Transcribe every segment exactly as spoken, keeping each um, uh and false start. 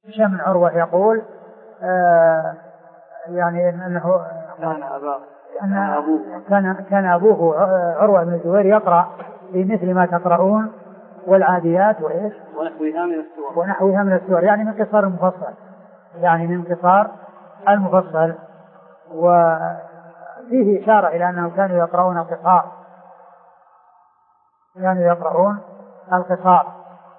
هشام بن عروة يقول آه يعني أنه كان أباه أن كان كان أبوه عروة بن الزبير يقرأ بمثل ما تقرؤون والعاديات وإيش ونحوها من السور ونحوها من السور يعني من قصار المفصل يعني من قصار المفصل. وفيه إشارة إلى أنهم كانوا يقرؤون القصار كانوا يقرؤون القصار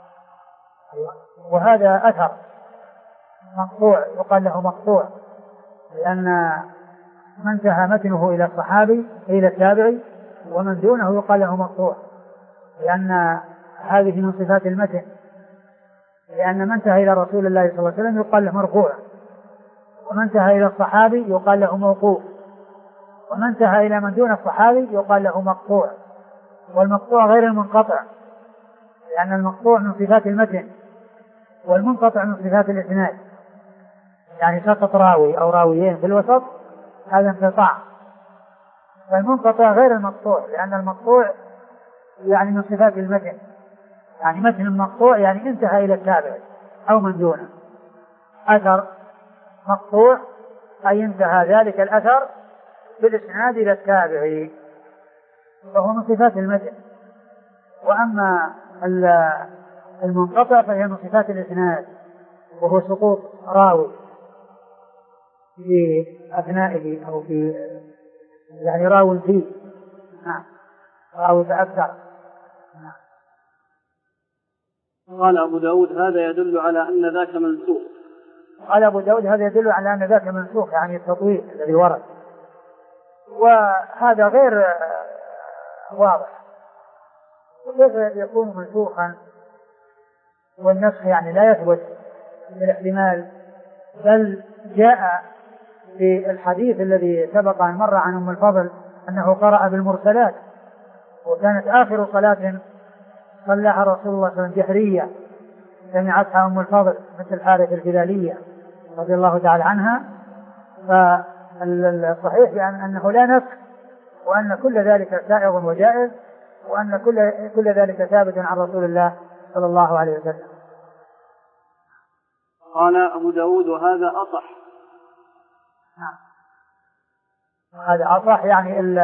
وهذا أثر مقطوع يقال له مقطوع لأن من انتهى متنه إلى الصحابي إلى التابعي ومن دونه يقال له مقطوع لأن هذه من صفات المتن لأن من انتهى إلى رسول الله صلى الله عليه وسلم يقال له مرفوع ومن انتهى إلى الصحابي يقال له موقوف ومن انتهى إلى من دون الصحابي يقال له مقطوع. والمقطوع غير المنقطع لأن المقطوع من صفات المتن والمنقطع من صفات الإسناد يعني سقط راوي أو راويين في الوسط هذا انقطاع. فالمنقطع غير المقطوع لأن المقطوع يعني من صفات المتن يعني متن المقطوع يعني انتهى إلى التابع أو من دونه. أثر مقطوع أي انتهى ذلك الأثر بالإسناد إلى التابع فهو من صفات المتن. وأما المنقطع فهي من صفات الإسناد وهو سقوط راوي في أثنائه أو في يعني راوي فيه نعم راوي فأكثر. قال أبو داود هذا يدل على أن ذاك منسوخ. قال أبو داود هذا يدل على أن ذاك منسوخ يعني التطويل الذي ورد وهذا غير واضح. وكيف يكون منسوخا والنسخ يعني لا يثبت بالاحتمال بل جاء في الحديث الذي سبق أن مر عن أم الفضل أنه قرأ بالمرسلات وكانت آخر صلاة صلىها رسول الله صلى الله عليه وسلم جهرية سمعتها أم الفضل مثل الحارث الهلالية رضي الله تعالى عنها. فالصحيح بأن أنه لا نسخ وأن كل ذلك سائغ وجائز وأن كل كل ذلك ثابت عن رسول الله صلى الله عليه وسلم. قال أبو داود وهذا أصح. نعم هذا أصح يعني ال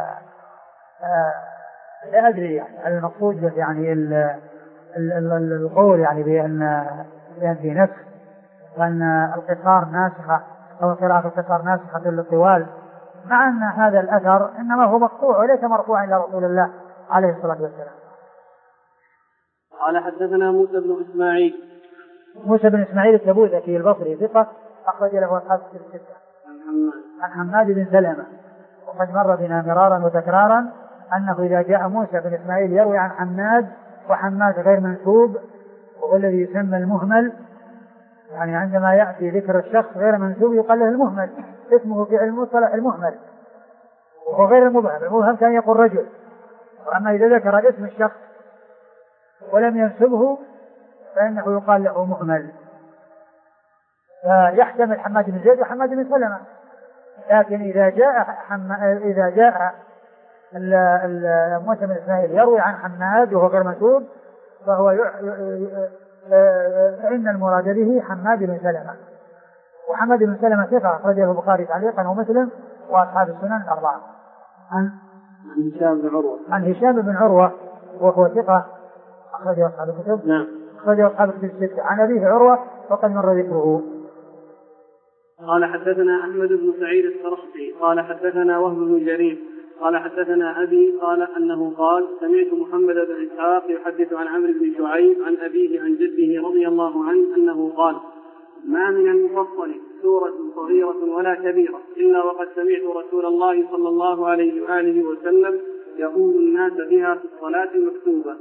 لا أدري يعني المقصود يعني ال ال القول يعني بأن بأن في نسخ وأن القصار ناسخة أو قراءة القصار ناسخة للطوال مع أن هذا الأثر إنما هو مقطوع وليس مرفوعا إلى رسول الله عليه الصلاة والسلام. قال حدثنا موسى بن إسماعيل موسى بن إسماعيل التبوذكي البصري ثقة أخرج له أصحاب الستة عن حماد بن سلمة. وقد مر بنا مرارا وتكرارا أنه إذا جاء موسى بن إسماعيل يروي عن حماد وحماد غير منسوب وهو الذي يسمى المهمل يعني عندما يأتي ذكر الشخص غير منسوب يقال له المهمل اسمه في علم المصطلح المهمل وهو غير المبهم. المبهم كان يقول رجل وأما إذا ذكر اسم الشخص ولم ينسبه فإنه يقال له مهمل. فيحتمل حماد بن زيد وحماد بن سلمة لكن إذا جاء حم... إذا جاء موسى بن إسماعيل يروي عن حماد وهو غير منسوب فهو ي... فإن المراد به حماد بن سلمة. وحماد بن سلمة ثقة أخرجه البخاري تعليقا ومسلم وأصحاب السنن الأربعة. عن هشام بن عروة عن هشام بن عروة وهو ثقة أخرجه أصحاب الكتب. نعم أخرجه أصحاب الكتب الستة. عن أبيه عروة وقد مر ذكره. قال حدثنا أحمد بن سعيد السرخسي قال حدثنا وهب بن جرير قال حدثنا أبي قال أنه قال سمعت محمد بن إسحاق يحدث عن عمرو بن شعيب عن أبيه عن جده رضي الله عنه أنه قال ما من المفصل سورة صغيرة ولا كبيرة إلا وقد سمعت رسول الله صلى الله عليه وآله وسلم يؤم الناس بها في الصلاة المكتوبة.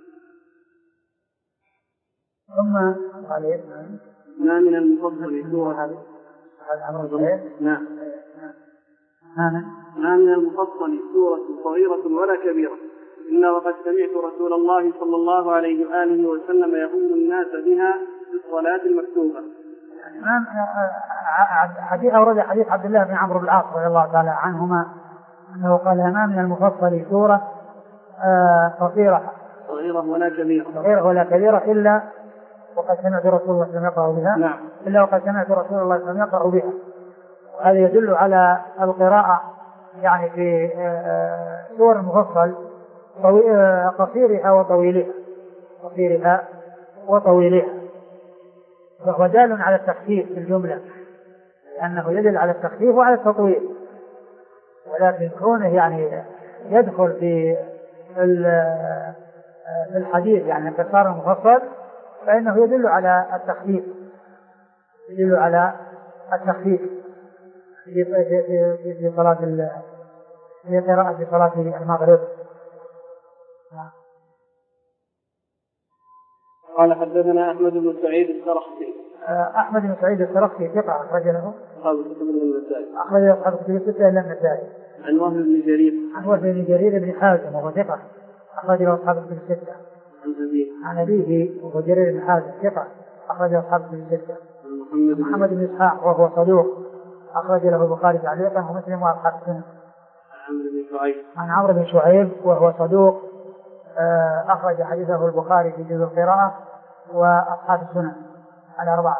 ثم قال ما من المفصل سورة نعم ما من المفصل سورة صغيرة ولا كبيرة إلا وقد سمعت رسول الله صلى الله عليه وآله وسلم يؤم الناس بها في الصلاة المكتوبة. حديث أورد حديث عبد الله بن عمرو بن العاص رضي الله تعالى عنهما أنه قال ما من المفصل سورة قصيرة صغيرة ولا كبيرة صغيرة ولا كبيرة إلا وقد سمعت رسول الله صلى الله عليه وسلم يقرأ بها نعم. إلا وقد سمعت رسول الله صلى الله عليه وسلم يقرأ بها. وهذا يدل على القراءة يعني في سور المفصل قصيرها وطويلها قصيرها وطويلها فهو دال على التخفيف في الجملة لأنه يدل على التخفيف وعلى التطويل. ولكن كونه يعني يدخل في الحديث يعني قصار المفصل فإنه يدل على التخفيف يدل على التخفيف في في في صلاة في قراءة في صلاة المغرب. قال حدثنا أحمد بن سعيد السرخسي. أحمد بن سعيد السرخسي ثقة أخرج له أصحاب الكتب النسائي. أخرج له أصحاب الكتب الستة إلا النسائي. عن وهب بن جرير. عن وهب بن جرير بن حازم وهو ثقة أخرج له أصحاب الكتب الستة. عن أبيه. عن أبيه وهو جرير بن حازم ثقة أخرج له أصحاب الكتب الستة. محمد, محمد بن إسحاق وهو صدوق أخرج له البخاري تعليقا ومسلم وأصحاب السنن. عمرو بن شعيب. عن عمرو بن شعيب وهو صدوق أخرج حديثه البخاري في جزء القراءة وأصحاب السنن الأربعة.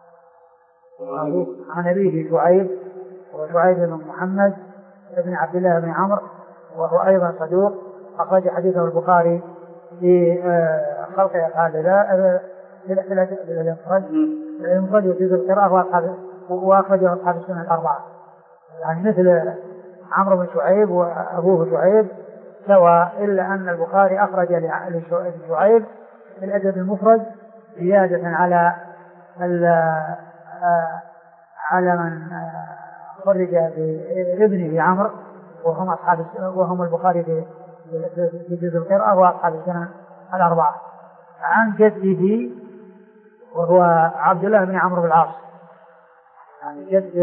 عن أبيه شعيب وشعيب بن محمد بن عبد الله بن عمرو وهو أيضا صدوق أخرج حديثه البخاري في خلق أفعال الله في المفرد وفي جزء القراءة وأصحاب وأخرجه أصحاب السنن الأربعة. يعني مثل عمرو بن شعيب وأبوه شعيب سواء إلا أن البخاري أخرج لشعيب في الأدب المفرد زيادة على على من خرج بابنه عمرو وهم أصحاب وهم البخاري في في جزء القراءة وأصحاب السنن الأربعة. عن جده وهو عبد الله بن عمرو بن العاص يعني جد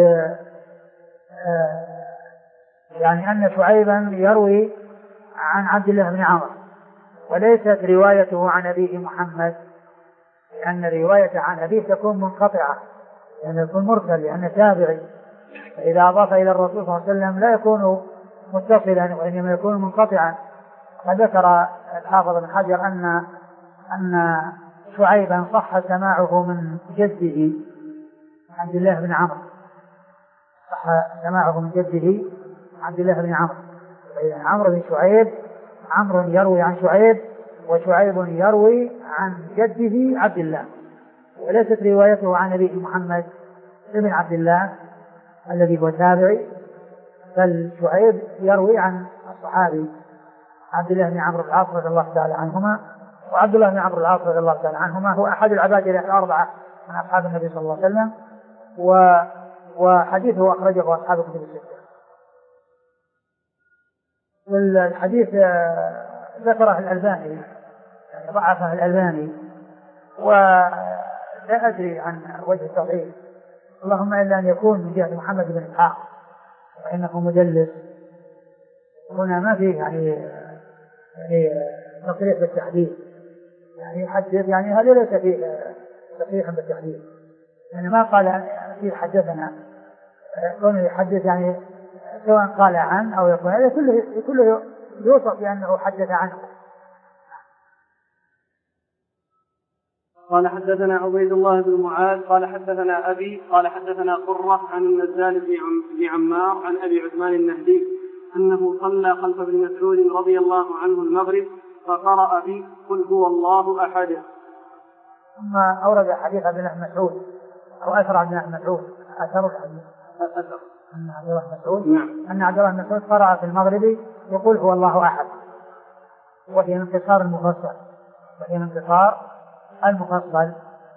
يعني أن شعيبا يروي عن عبد الله بن عمرو وليست روايته عن أبيه محمد لأن الرواية عن أبيه تكون منقطعة لأن يعني يكون مرسل لأنه تابعي فإذا أضاف إلى الرسول صلى الله عليه وسلم لا يكون متصلا وإنما يكون منقطعا. فذكر الحافظ بن حجر أن أن شعيبا صح سماعه من جده عبد الله بن عمرو صح سماعه من جده عبد الله بن عمرو. عمرو بن شعيب عمرو يروي عن شعيب وشعيب يروي عن جده عبد الله وليست روايته عن أبيه محمد بن عبد الله الذي هو تابعي بل شعيب يروي عن الصحابي عبد الله بن عمرو بن العاص رضي الله تعالى عنهما. وعبد الله بن عمرو بن العاص رضي الله تعالى عنهما هو أحد العباد الأربعة من أصحاب النبي صلى الله عليه وسلم وحديثه أخرجه أصحاب الكتب الستة. والحديث ذكره الألباني يعني ضعفه الألباني ولا أدري عن وجه التصحيح اللهم إلا أن يكون من جهة محمد بن إسحاق فإنه مدلس هنا ما فيه يعني يعني تصريح بالتحديث يعني يحدث يعني هذا ليس فيه تصريح بالتحديث يعني ما قال فيه حدثنا كونه يحدث يعني سواء قال عن أو يكون هذا كله كله يوصف بأنه حدث عنه. قال حدثنا عبيد الله بن معاذ قال حدثنا أبي قال حدثنا قرة عن النزال بن عمار عن أبي عثمان النهدي أنه صلى خلف ابن مسعود رضي الله عنه المغرب فقرأ به قل هو الله أحد. ثم أورد حديث ابن مسعود أو أثر عبد الله بن مسعود أثر الحديث أثر أن عبد الله بن مسعود نعم. أن عبد الله بن مسعود قرأ في المغرب يقول هو الله أحد وهي انتصار المفصل وهي انتصار المفصل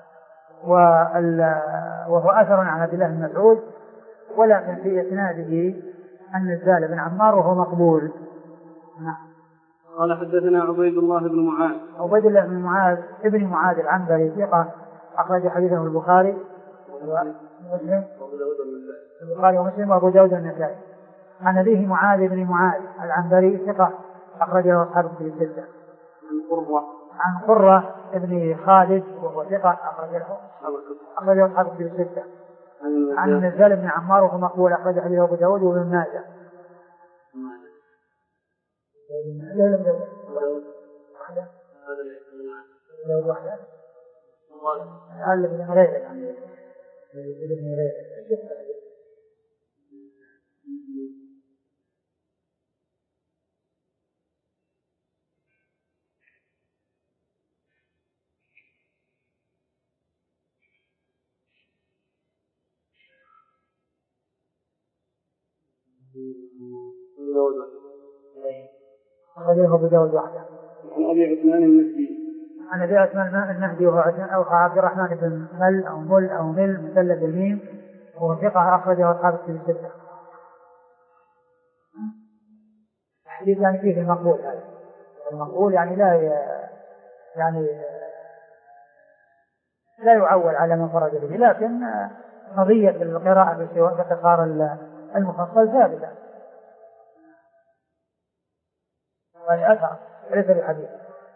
وهو أثر عن عبد الله بن مسعود ولكن في إسناده النزال بن عمار وهو مقبول. نعم. قال حدثنا عبيد الله بن معاذ عبيد الله بن معاذ ابن معاذ العنبري ثقة أخرج حديثه البخاري ومسلم البخاري ومسلم وأبو داود النسائي. عن أبيه معاذ بن معاذ العنبري ثقة أخرجه أصحاب الكتب الستة. عن قرة عن قرة ابن خالد وهو ثقة أخرجه أخرجه أصحاب الكتب الستة. عن النزال بن عمار وهو مقبول أخرج حديثه أبو داود وابن ماجه. لا لا لا واحدة لا واحدة هذا ابن هريرة يعني ابن هريرة أخرجه أبو داود وحده. عن أبي عثمان النهدي. عن أبي عثمان النهدي وهو عبد الرحمن بن مل أو مل أو مل مثلث الميم وهو ثقة أخرجه أصحاب الكتب الستة. الحديث يعني فيه المقبول هذا. المقبول يعني لا يعني لا يعول على من فرد به، لكن قضية القراءة باختصار المفصل ثابتة. والأثر ليس بحديث.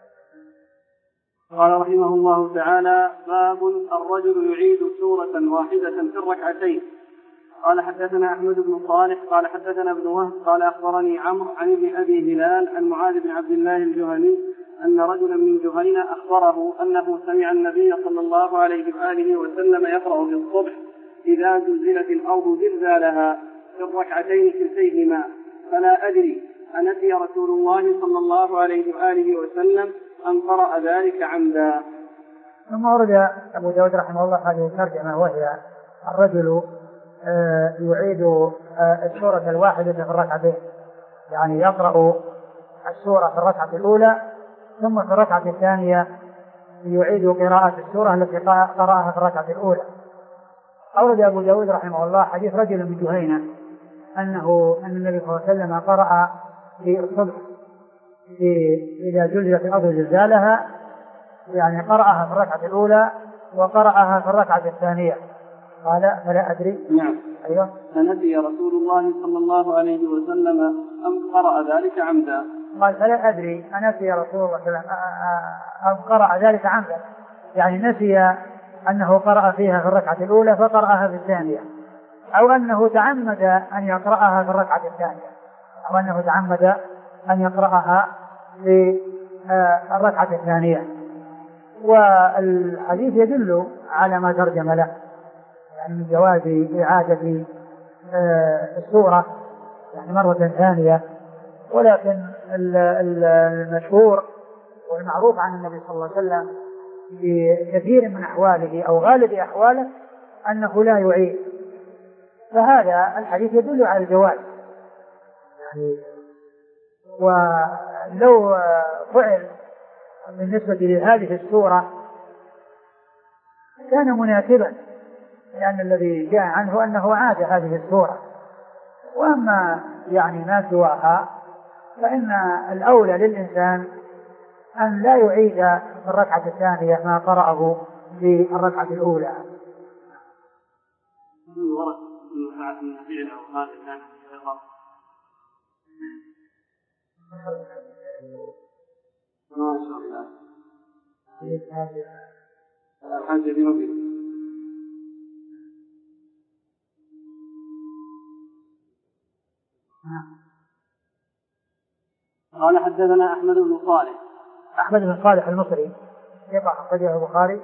قال رحمه الله تعالى: باب الرجل يعيد سورة واحدة في الركعتين. قال حدثنا أحمد بن صالح قال حدثنا ابن وهب قال أخبرني عمرو عن ابن أبي هلال عن معاذ بن عبد الله الجهني أن رجلا من جهينة أخبره أنه سمع النبي صلى الله عليه وآله وسلم يقرأ في الصبح: إذا زلزلت الأرض زلزالها في الركعتين كلتيهما، فلا أدري أنسي رسول الله صلى الله عليه وآله وسلم أن قرأ ذلك عمدا. ثم ورد أبو داود رحمه الله هذه الترجمة، وهي الرجل يعيد السورة الواحدة في الركعتين، يعني يقرأ السورة في الركعة الأولى ثم في الركعة الثانية يعيد قراءة السورة التي قرأها في الركعة الأولى. أورد أبو داود رحمه الله حديث رجل من جهينة أنه أن النبي صلى الله عليه وسلم قرأ في الصبح في إذا زلزلت الأرض زلزالها، يعني قرأها في الركعة الأولى وقرأها في الركعة الثانية. قال: فلا أدري. نعم. أيوه. فنسي رسول الله صلى الله عليه وسلم أم قرأ ذلك عمدا. قال: فلا أدري أنسي رسول الله صلى الله عليه وسلم أم قرأ ذلك عمدا، يعني نسي أنه قرأ فيها في الركعة الأولى فقرأها في الثانية، أو أنه تعمد أن يقرأها في الركعة الثانية، أو أنه تعمد أن يقرأها في الركعة الثانية. والحديث يدل على ما ترجم له، يعني من جواز إعادة السورة يعني مرة ثانية. ولكن المشهور والمعروف عن النبي صلى الله عليه وسلم في كثير من أحواله أو غالب أحواله أنه لا يعيد، فهذا الحديث يدل على الجواز يعني. ولو فعل بالنسبة لهذه السورة كان مناسبا، لأن الذي جاء عنه أنه عاد هذه السورة. وأما يعني ما سواها فإن الأولى للإنسان أن لا يعيد في الركعة الثانية ما قرأه في الركعة الأولى. ما شاء الله. الحاجة دي مبين. قال حدثنا أحمد بن صالح. أحمد بن صالح المصري ثقة أخرجه البخاري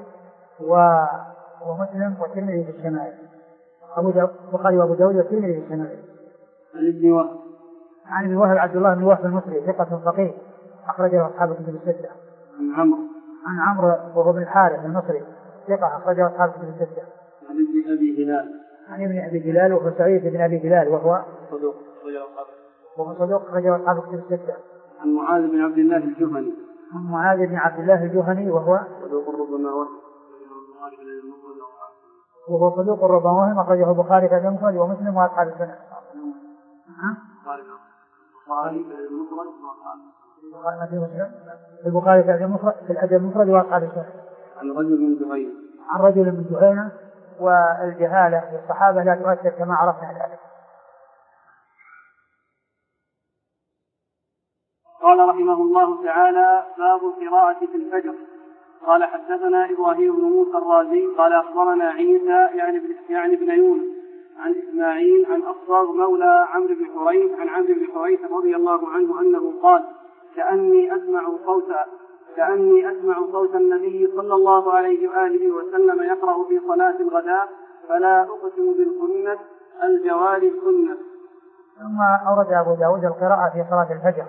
ومسلم والترمذي في الشمائل. أبو البخاري وأبو داود والترمذي في الشمائل. عن ابن وهب. عن ابن وهب عبد الله بن وهب المصري ثقة فقيه أخرجه أصحاب الكتب الستة. عن عمرو. عن عمرو وهو بن الحارث المصري ثقة أخرجه أصحاب الكتب الستة. عن ابن أبي هلال. عن ابن أبي هلال وهو سعيد بن أبي هلال وهو صدوق وهو صدوق أخرجه أصحاب الكتب الستة. عن معاذ بن عبد الله الجهني. عن معاذ بن عبد الله الجهني وهو صدوق ربما وهم وهو صدوق ربما وهم أخرجه البخاري في المفرد ومسلم وأصحاب السنة. البخاري في المفرد في الأدب المفرد وأصحاب السنة. عن رجل من جهينة. عن رجل من جهينة. والجهالة في الصحابة لا تؤثر كما عرفنا ذلك. قال رحمه الله تعالى: باب القراءة في الفجر. قال حدثنا إبراهيم بن موسى الرازي قال أخبرنا عيسى يعني بن يعني بن يونس عن إسماعيل عن أصغر مولى عمرو بن حريث عن عمرو بن حريث رضي الله عنه أنه قال: كأني أسمع صوت كأني أسمع صوت النبي صلى الله عليه وآله وسلم يقرأ في صلاة الغداء فلا أقسم بالخنس الجوار الخنس. ثم أورد أبو داود القراءة في صلاة الفجر.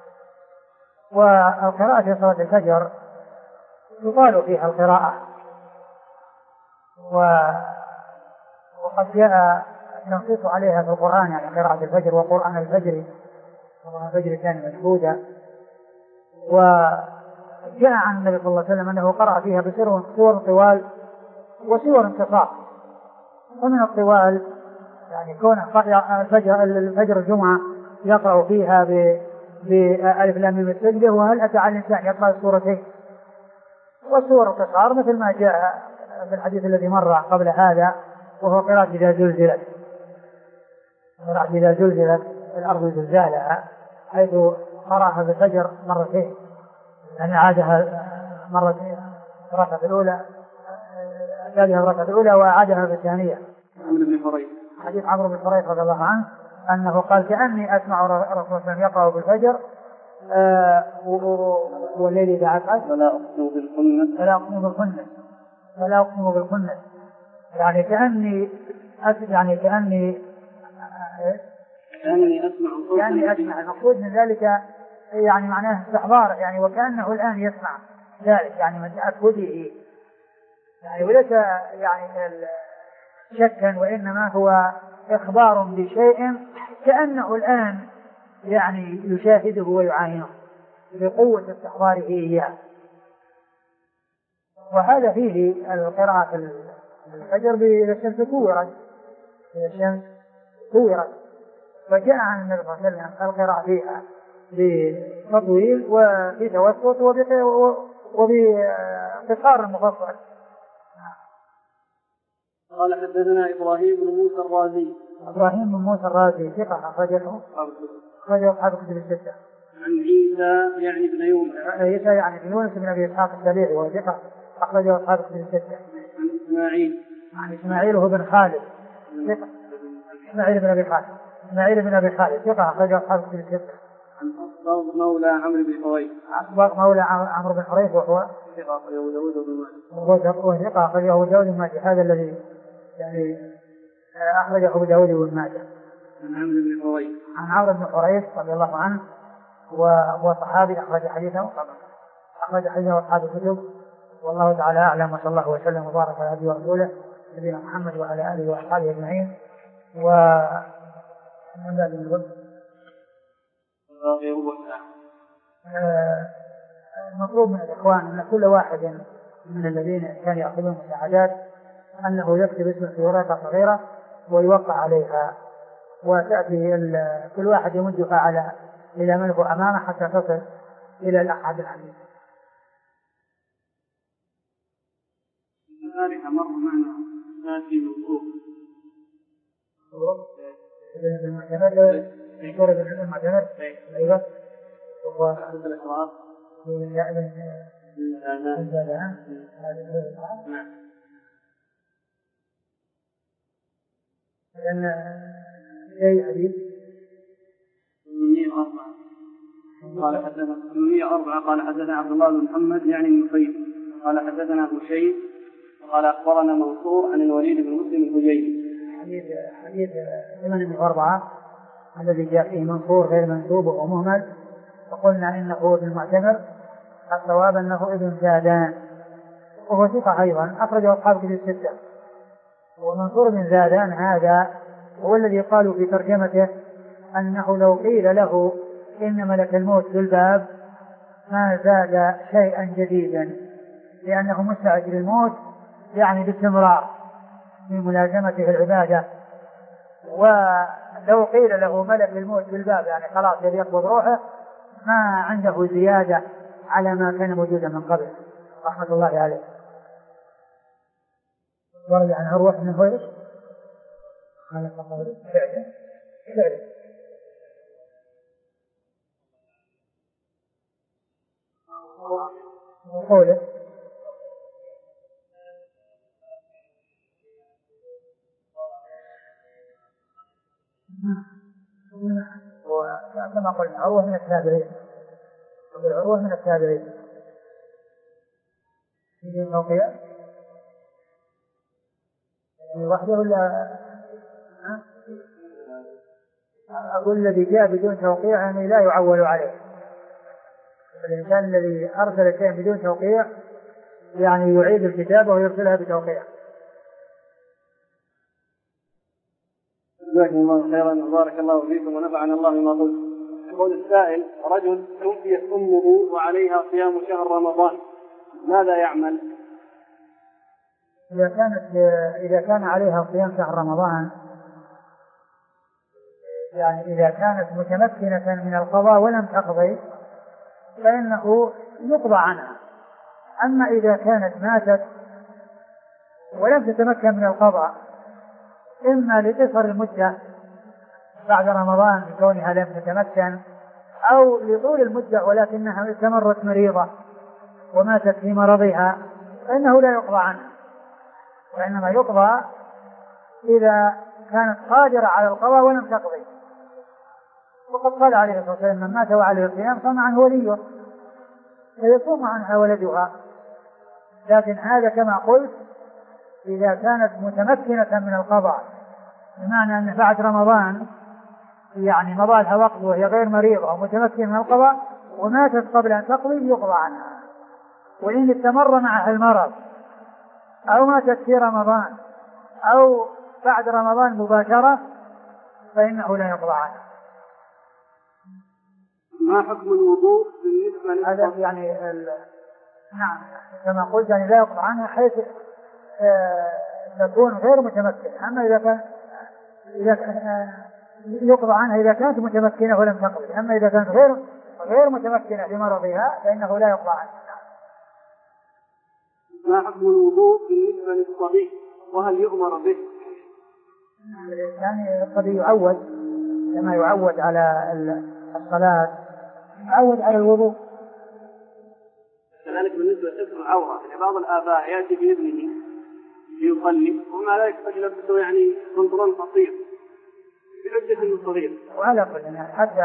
والقراءة في صلاة الفجر يقال فيها القراءة، وقد جاء التنصيص عليها في القرآن، يعني قراءة الفجر وقرآن الفجر، قرآن الفجر كان مشهودا. وجاء عن النبي صلى الله عليه وسلم أنه قرأ فيها بسور طوال وسور انتصار. ومن الطوال يعني كون الفجر, الفجر الجمعة يقرأ فيها بألف لام ميم السجدة وهل أتى على الإنسان يقرأ السورتين. والسور القصار مثل ما جاء في الحديث الذي مر قبل هذا، وهو قراءة إذا زلزلت، قراءة إذا زلزلت الأرض زلزالها، حيث قرأها بالفجر مرتين، يعني عادها مرتين، الركعة الأولى أتالها الركعة الأولى وأعادها في الثانية. عمرو بن حريث، حديث عمرو بن حريث رضي الله عنه أنه قال كأني أسمع رسول الله صلى الله عليه وسلم يقرأ بالفجر آه والليل إذا عسعس فلا أقسم بالخنس فلا أقسم بالخنس فلا أقسم بالخنس يعني كأني يعني كأني كأني أسمع كأني أسمع. المقصود من ذلك يعني معناه استحضار، يعني وكأنه الآن يسمع ذلك، يعني من تأكده، يعني وليس يعني شكا، وإنما هو إخبار بشيء كأنه الآن يعني يشاهده ويعاينه بقوة استحضاره إياه. وهذا فيه القراءة الفجر إذا الشمس كورت، إذا الشمس كورت، فجاء عن النبي صلى الله عليه وسلم القراءة فيها بتطويل وفي توسط وبقصار المفصل. قال حدثنا إبراهيم بن موسى الرازي. إبراهيم بن موسى الرازي ثقة أخرجه أخرجه أصحاب الكتب الستة. عن عيسى يعني بن يونس عيسى يعني بن يونس بن أبي إسحاق السبيعي وهو ثقة أخرجه أصحاب الكتب الستة. عن إسماعيل عن إسماعيل هو بن خالد ثقة. إسماعيل بن أبي خالد إسماعيل بن أبي خالد ثقة أخرجه أصحاب الكتب الستة. عن أصبغ مولى عمرو بن حريث. أصبغ مولى عمرو بن حريث وهو ثقة أخرجه داود بن ماجه. وهو ثقة أخرجه داود بن ماجه، هذا الذي يعني أخرجه أبو داود بن ماجه. عن عمرو بن حريث. عن عمرو بن حريث رضي الله عنه، وهو صحابي أخرج حديثه أخرج حديثه أصحاب الكتب. والله تعالى أعلم، وصلى الله وسلم وبارك على عبده ورسوله نبينا محمد وعلى آله وأصحابه أجمعين. ومن ذلك الوقت المطلوب من الإخوان أن كل واحد من الذين كانوا يأخذون مساعدات أنه يكتب اسمه في ورقة صغيرة ويوقع عليها، وتأتي كل واحد يمدها على إلى من هو أمامه حتى تصل إلى الأحد الحديث. ذلك مر معنا ناسي مطلوب بالمعتمد في كورة المعتمد. أيوة. وحدث الإخراج نعم. لأن أي حديث ثمانمائة وأربعة قال حدثنا ثمانمائة وأربعة قال حدثنا عبد الله بن محمد يعني النفيل قال حدثنا بشير قال أخبرنا منصور عن الوليد بن مسلم الهجيمي. حديث حديث ثمانمائة وأربعة الذي جاء فيه منصور غير منسوب ومهمل، وقلنا إنه ابن المعتمر، الصواب أنه ابن زادان وهو ثقة أيضا أخرجه أصحاب الكتب الستة. ومنصور بن زادان هذا هو الذي قالوا في ترجمته أنه لو قيل له إن ملك الموت في الباب ما زاد شيئا جديدا، لأنه مستعجل الموت يعني باستمرار في ملازمته العبادة. ولو قيل له ملك الموت في الباب يعني خلاص يبي يقبض روحه، ما عنده زيادة على ما كان موجودا من قبل رحمة الله عليه. ورد عن عروة بن هويرش قال فقال فعلا فعلا وقوله وكما قلنا عروة من التابعين، العروة من التابعين بدون توقيع وحده ولا أقول الذي جاء بدون توقيع يعني لا يعول عليه. الإنسان الذي أرسل شيئا بدون توقيع يعني يعيد الكتابة ويرسلها بتوقيع. جزاكم الله خيرا وبارك الله فيكم ونفعنا الله بما قلت. يقول السائل: رجل توفيت أمه وعليها صيام شهر رمضان، ماذا يعمل؟ إذا كانت إذا كان عليها صيام شهر رمضان يعني إذا كانت متمكنة من القضاء ولم تقضي فإنه يقضى عنها. أما إذا كانت ماتت ولم تتمكن من القضاء إما لقصر المدة بعد رمضان بكونها لم تتمكن أو لطول المدة ولكنها استمرت مريضة وماتت في مرضها فإنه لا يقضى عنها، وإنما يقضى إذا كانت قادرة على القضاء ولم تقضي. وقد قال عليه الصلاة والسلام: من مات وعليه الصيام صام عنه وليه فيصوم عنها ولدها. لكن هذا كما قلت إذا كانت متمكنة من القضاء، بمعنى أن بعد رمضان يعني مضى لها وقت وهي غير مريضة ومتمكنة من القضاء وماتت قبل أن تقضي يقضى عنها. وإن استمر معها المرض أو ماتت في رمضان أو بعد رمضان مباشرة فإنه لا يقضى عنها. ما حكم الوضوء بالنسبة هذا يعني ال... نعم كما قلت يعني لا يقضى عنها حيث آه تكون غير متمكنة. أما إذا كان إذا آه يقضى عنها إذا كانت متمكنة ولم تقضي. أما إذا كانت غير غير متمكنة لمرضها فإنه لا يقضى عنها. ما حكم الوضوء بالنسبة للصبي وهل يؤمر به؟ يعني الصبي يعود كما يعود على الصلاة يعود على الوضوء. كذلك بالنسبة لستر العورة، يعني بعض الآباء يأتي بابنه ليصلي ومع ذلك قد يلبسه يعني بنطلون قصير بحجة انه صغير. وعلى كل يعني حتى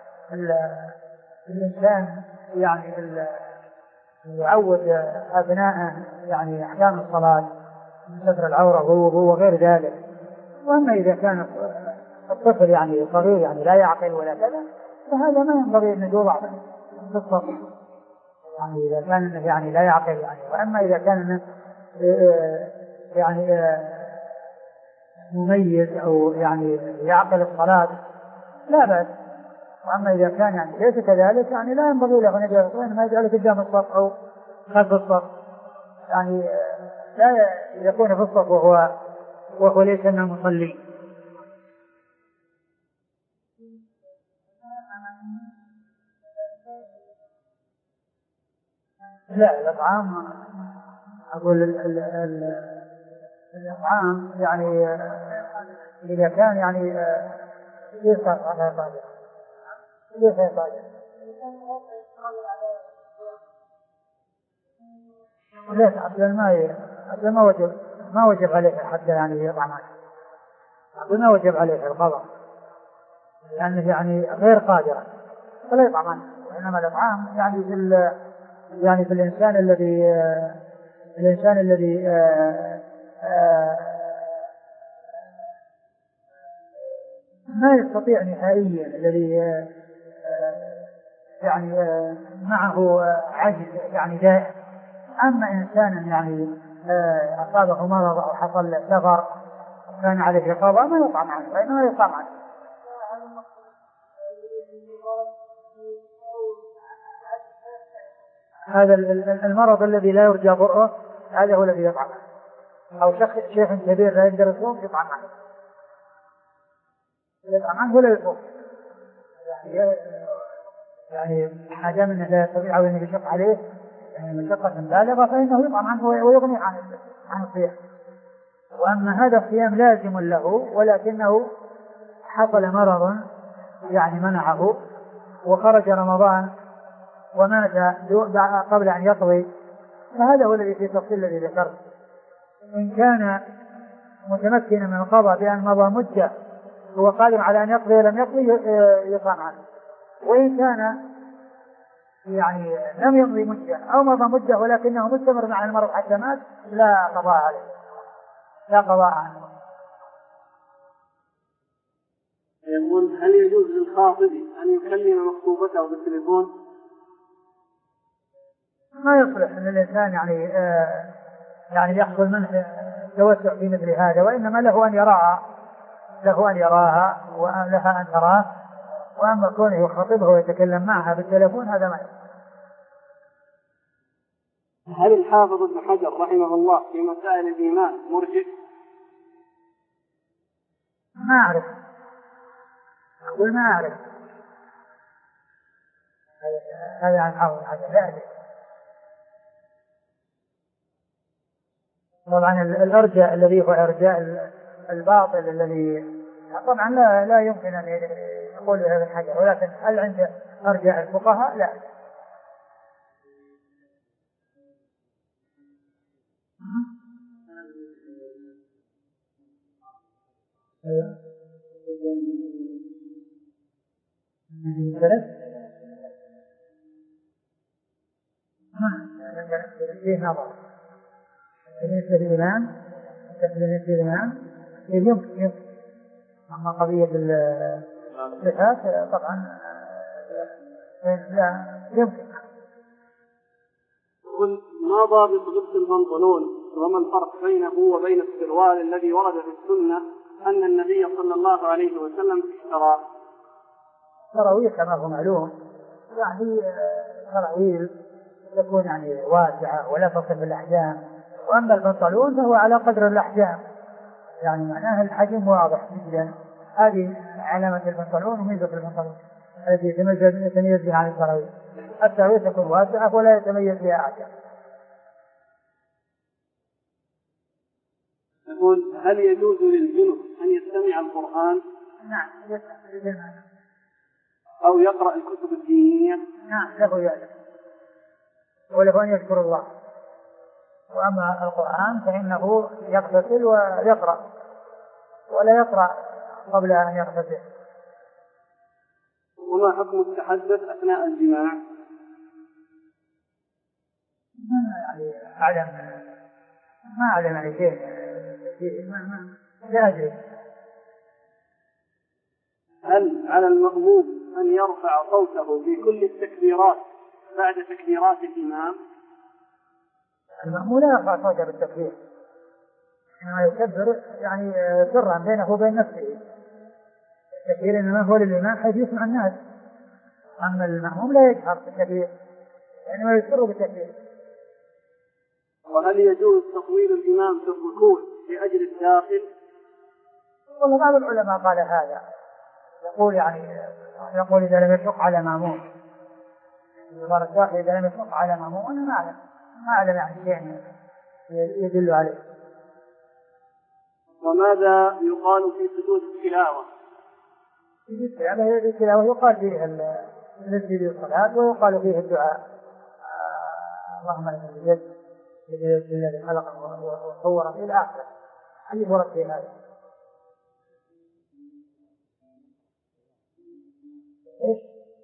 الإنسان يعني يعود أبناءه يعني أحكام الصلاة من ستر العورة والوضوء وغير ذلك. وأما إذا كان الطفل يعني صغير يعني لا يعقل ولا كذا فهذا ما ينبغي أن يوضع في الصف، يعني إذا كان يعني لا يعقل يعني. وأما إذا كان يعني مميز أو يعني يعقل الصلاة لا بأس. وأما إذا كان يعني ليس كذلك يعني لا ينبغي له أن يجعل ما يجعله قدام الصف أو خلف الصف، يعني لا يكون في الصف وهو وهو ليس من المصلين. لا الأطعام أقول الأطعام يعني إذا كان يعني ليس على قادر ليس قادر ليس عبد ما عبد ما وجب ما وجب عليه حتى يعني يطعم عبد ما وجب عليه القضاء لأنه يعني غير قادر فلا يطعم عنه. وإنما الأطعام يعني في يعني في الإنسان الذي الإنسان الذي ما يستطيع نهائيا الذي يعني معه عجز يعني دائم. أما إنسان يعني أصابه مرض أو حصل سفر كان عليه قضاء ما يطعم عنه وإنما يطعم عنه. هذا المرض الذي لا يرجى برؤه هذا هو الذي يطعم عنه، أو شيخ كبير لا يقدر يصوم يطعم عنه يطعم عنه ولا يصوم يعني يعني حاجة منه لا يستطيع أو أن يشق عليه يعني مشقة بالغة فإنه يطعم عنه ويغني عن عن الصيام. وأما هذا الصيام لازم له ولكنه حصل مرض يعني منعه وخرج رمضان ومات قبل أن يقضي فهذا هو الذي في التفصيل الذي ذكرت. إن كان متمكنا من القضاء بأن مضى مدة هو قادر على أن يقضي ولم يقضي يطعم عنه. وإن كان يعني لم يمضي مدة أو مضى مدة ولكنه مستمر مع المرض حتى مات لا قضاء عليه، لا قضاء عنه. يقول هل يجوز للخاطب أن يكلم مخطوبته بالتليفون؟ ما يصلح أن الإنسان يعني آه يعني يحصل منه توسع في مثل هذا، وإنما له أن يراها له أن يراها ولها أن تراه، وأما كونه يخاطبه ويتكلم معها بالتليفون هذا ما يصلح. هل الحافظ ابن حجر رحمه الله في مسائل الإيمان مرجئ؟ ما أعرف، أقول ما أعرف هذا عن حافظ ابن حجر لا أدري. طبعا الأرجاء الذي هو أرجاء الباطل الذي طبعا لا لا يمكن أن يقول بهذا الحجر، ولكن هل عند أرجاء الفقهاء لا. فيه نظر بالنسبة للإمام بالنسبة للإمام يمكن يمكن أما قضية الصفات طبعا لا يمكن. قل ما ضابط لبس البنطلون وما الفرق بينه وبين السروال الذي ورد في السنة أن النبي صلى الله عليه وسلم اشتراه؟ سراويل كما هو معلوم يعني سراويل تكون يعني واسعة ولا تصف الأحجام، وأما البنطلون فهو على قدر الأحجام يعني معناه الحجم واضح جدا. هذه علامة البنطلون وميزة البنطلون التي يتميز بها عن السراويل. السراويل تكون واسعة ولا يتميز بها أحجام. يقول هل يجوز للجنب أن يستمع القرآن؟ نعم يستمع أو يقرأ الكتب الدينية؟ نعم له ذلك وله أن يذكر الله. وأما القرآن فإنه يغتسل ويقرأ ولا يقرأ قبل أن يغتسل. وما حكم التحدث أثناء الجماع؟ ما يعني أعلم ما أعلم يعني شيء لا أدري. هل على المأموم أن يرفع صوته في كل التكبيرات بعد تكبيرات الإمام؟ المأموم لا يرفع صوته بالتكبير، إنما يكبر يعني سرا بينه وبين نفسه. التكبير إنما هو للإمام حيث يسمع الناس، أما المأموم لا يجهر بالتكبير إنما يسر بالتكبير. وهل يجوز تطويل الإمام في الركوع لأجل الداخل؟ والله بعض العلماء قال هذا، يقول يعني يقول إذا لم يشق على مأموم صار الداخل إذا لم يشق على مأموم. أنا ما أعلم ما أعلم يعني شيء يدل عليه. وماذا يقال في سجود التلاوة؟ سجود التلاوة التلاوة يقال فيه السجود الصلاة ويقال فيه الدعاء اللهم لك اليد الذي خلق وصور في الآخرة حديث ورد في هذا. إيش؟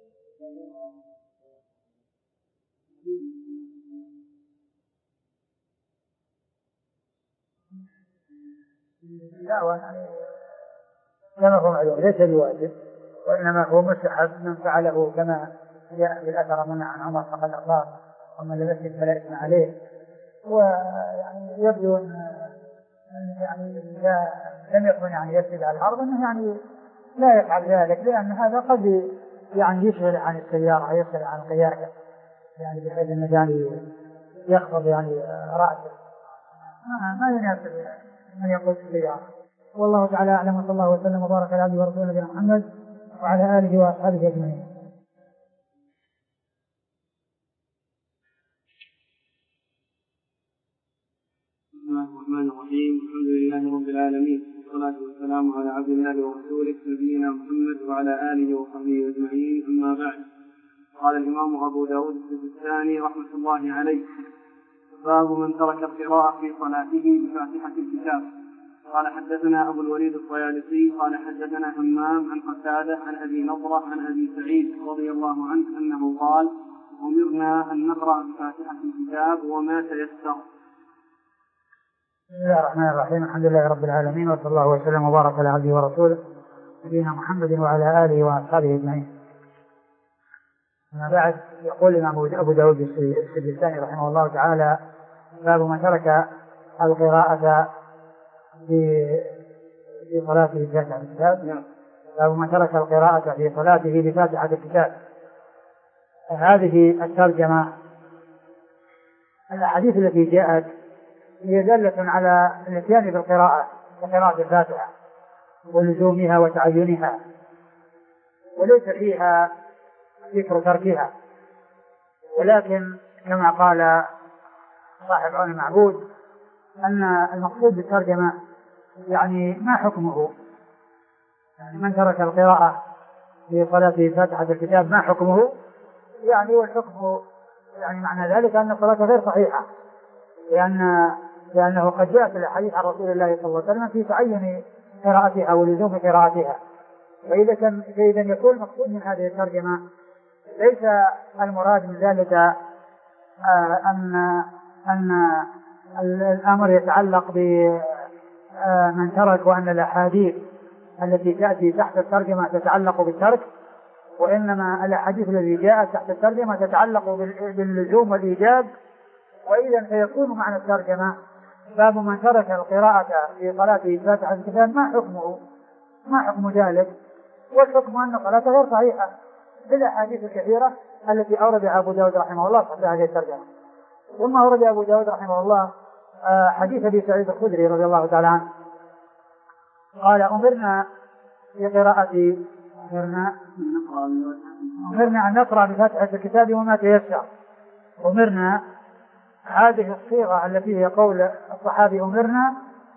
لا يعني كما هو معلوم ليس بواجب، وإنما هو مستحب من فعله كما جاء في الأثر من عن عمر فقد أخاف ومن لم يسجد فلا إثم عليه. ويعني يبدو أن يعني لا لم يكن يعني يسجد على الأرض أنه يعني لا يفعل ذلك، لأن هذا قد يعني يشغل عن السيارة يشغل عن القيادة يعني بحيث أنه يعني يخفض يعني رأسه ما يناسب من يقود السيارة. والله تعالى أعلم وصلى الله وسلم وبارك على عبده ورسوله نبينا محمد وعلى آله وأصحابه أجمعين. بسم الله الرحمن الرحيم. الحمد لله رب العالمين والصلاة والسلام على عبد الله ورسوله نبينا محمد وعلى آله وصحبه أجمعين. أما بعد، قال الإمام أبو داود السجستاني رحمة الله عليه: باب من ترك القراءة في صلاته بفاتحة الكتاب. قال حدثنا أبو الوليد الطيالسي قال حدثنا همام عن قتادة عن أبي نضرة عن أبي سعيد رضي الله عنه أنه قال: أمرنا أن نقرأ بفاتحة الكتاب وما تيسر. بسم الله الرحمن الرحيم. الحمد لله رب العالمين، وصلى الله وسلم وبارك على عبده ورسوله نبينا محمد وعلى آله وأصحابه أجمعين. أما بعد، يقول الإمام أبو داود السجستاني رحمه الله تعالى: باب من ترك القراءة في في صلاته بفاتحة الكتاب. باب من ترك القراءة في صلاته بفاتحة الكتاب. هذه الترجمة الأحاديث التي جاءت هي دالة على الاتيان بالقراءة وقراءة الفاتحة ولزومها وتعينها، وليس فيها ذكر تركها، ولكن كما قال صاحب عون المعبود أن المقصود بالترجمة يعني ما حكمه، يعني من ترك القراءة في صلاة فاتحة الكتاب ما حكمه، يعني والحكم يعني معنى ذلك أن الصلاة غير صحيحة، لأن لأنه قد جاء في الحديث عن رسول الله صلى الله عليه وسلم في تعين قراءتها ولزوم قراءتها. فإذا كان فإذا يكون المقصود من هذه الترجمة ليس المراد من ذلك أن أن الأمر يتعلق بمن ترك، وأن الأحاديث التي تأتي تحت الترجمة تتعلق بالترك، وإنما الأحاديث التي جاءت تحت الترجمة تتعلق باللزوم والإيجاب. وإذا فيكون معنى الترجمة باب من ترك القراءة في صلاته فاتحة الكتاب ما حكمه، ما حكم ذلك، والحكم أن صلاته غير صحيحة بالأحاديث الكثيرة التي أوردها أبو داود رحمه الله في هذه الترجمة. ثم أورد أبو داود رحمه الله حديث أبي سعيد الخدري رضي الله تعالى عنه قال: أمرنا في قراءة أمرنا أمرنا أن نقرأ بفاتحة الكتاب وما تيسر. أمرنا هذه الصيغة التي هي قول الصحابي أمرنا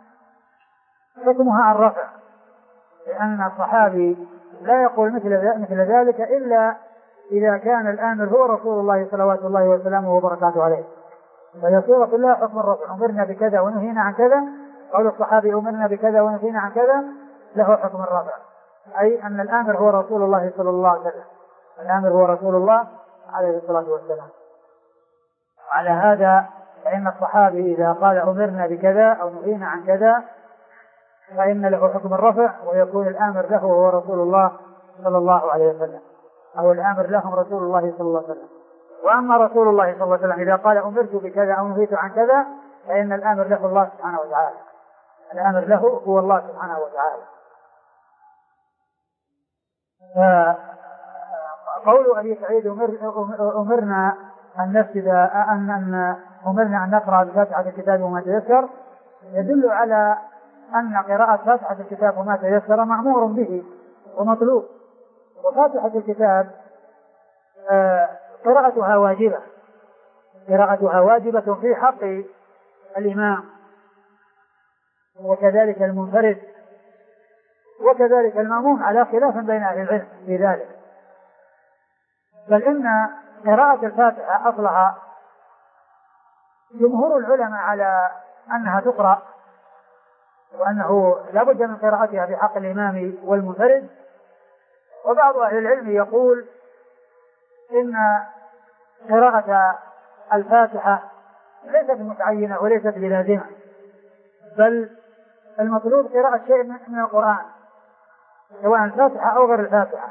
حكمها الرفع، لأن الصحابي لا يقول مثل مثل ذلك إلا إذا كان الآمر هو رسول الله صلوات الله وسلامه وبركاته عليه، فهي صيغة لها حكم الرفع. أمرنا بكذا ونهينا عن كذا، قول الصحابي أمرنا بكذا ونهينا عن كذا له حكم الرفع، أي أن الآمر هو رسول الله صلى الله عليه وسلم، الآمر هو رسول الله عليه الصلاة والسلام. على هذا فإن الصحابي إذا قال أمرنا بكذا أو نهينا عن كذا فإن له حكم الرفع، ويكون الآمر له هو رسول الله صلى الله عليه وسلم، أو الآمر لهم رسول الله صلى الله عليه وسلم. وأما رسول الله صلى الله عليه وسلم إذا قال أمرت بكذا أو نهيت عن كذا فإن الآمر له الله سبحانه وتعالى، الآمر له هو الله سبحانه وتعالى. قول أبي سعيد أمرنا أن نسجد أن أن أمرنا أن نقرأ بفاتحة الكتاب وما تيسر يدل على أن قراءة فاتحة الكتاب وما تيسر مأمور به ومطلوب. وفاتحة الكتاب قراءتها واجبة، قراءتها واجبة في حق الإمام وكذلك المنفرد وكذلك المأموم، على خلاف بين أهل العلم في ذلك. بل إن قراءة الفاتحة أصلها جمهور العلماء على أنها تقرأ، وأنه لا بد من قراءتها في حق الإمام والمنفرد. وبعض أهل العلم يقول إن قراءة الفاتحة ليست متعينة وليست بلازمة، بل المطلوب قراءة شيء من القرآن سواء الفاتحة أو غير الفاتحة،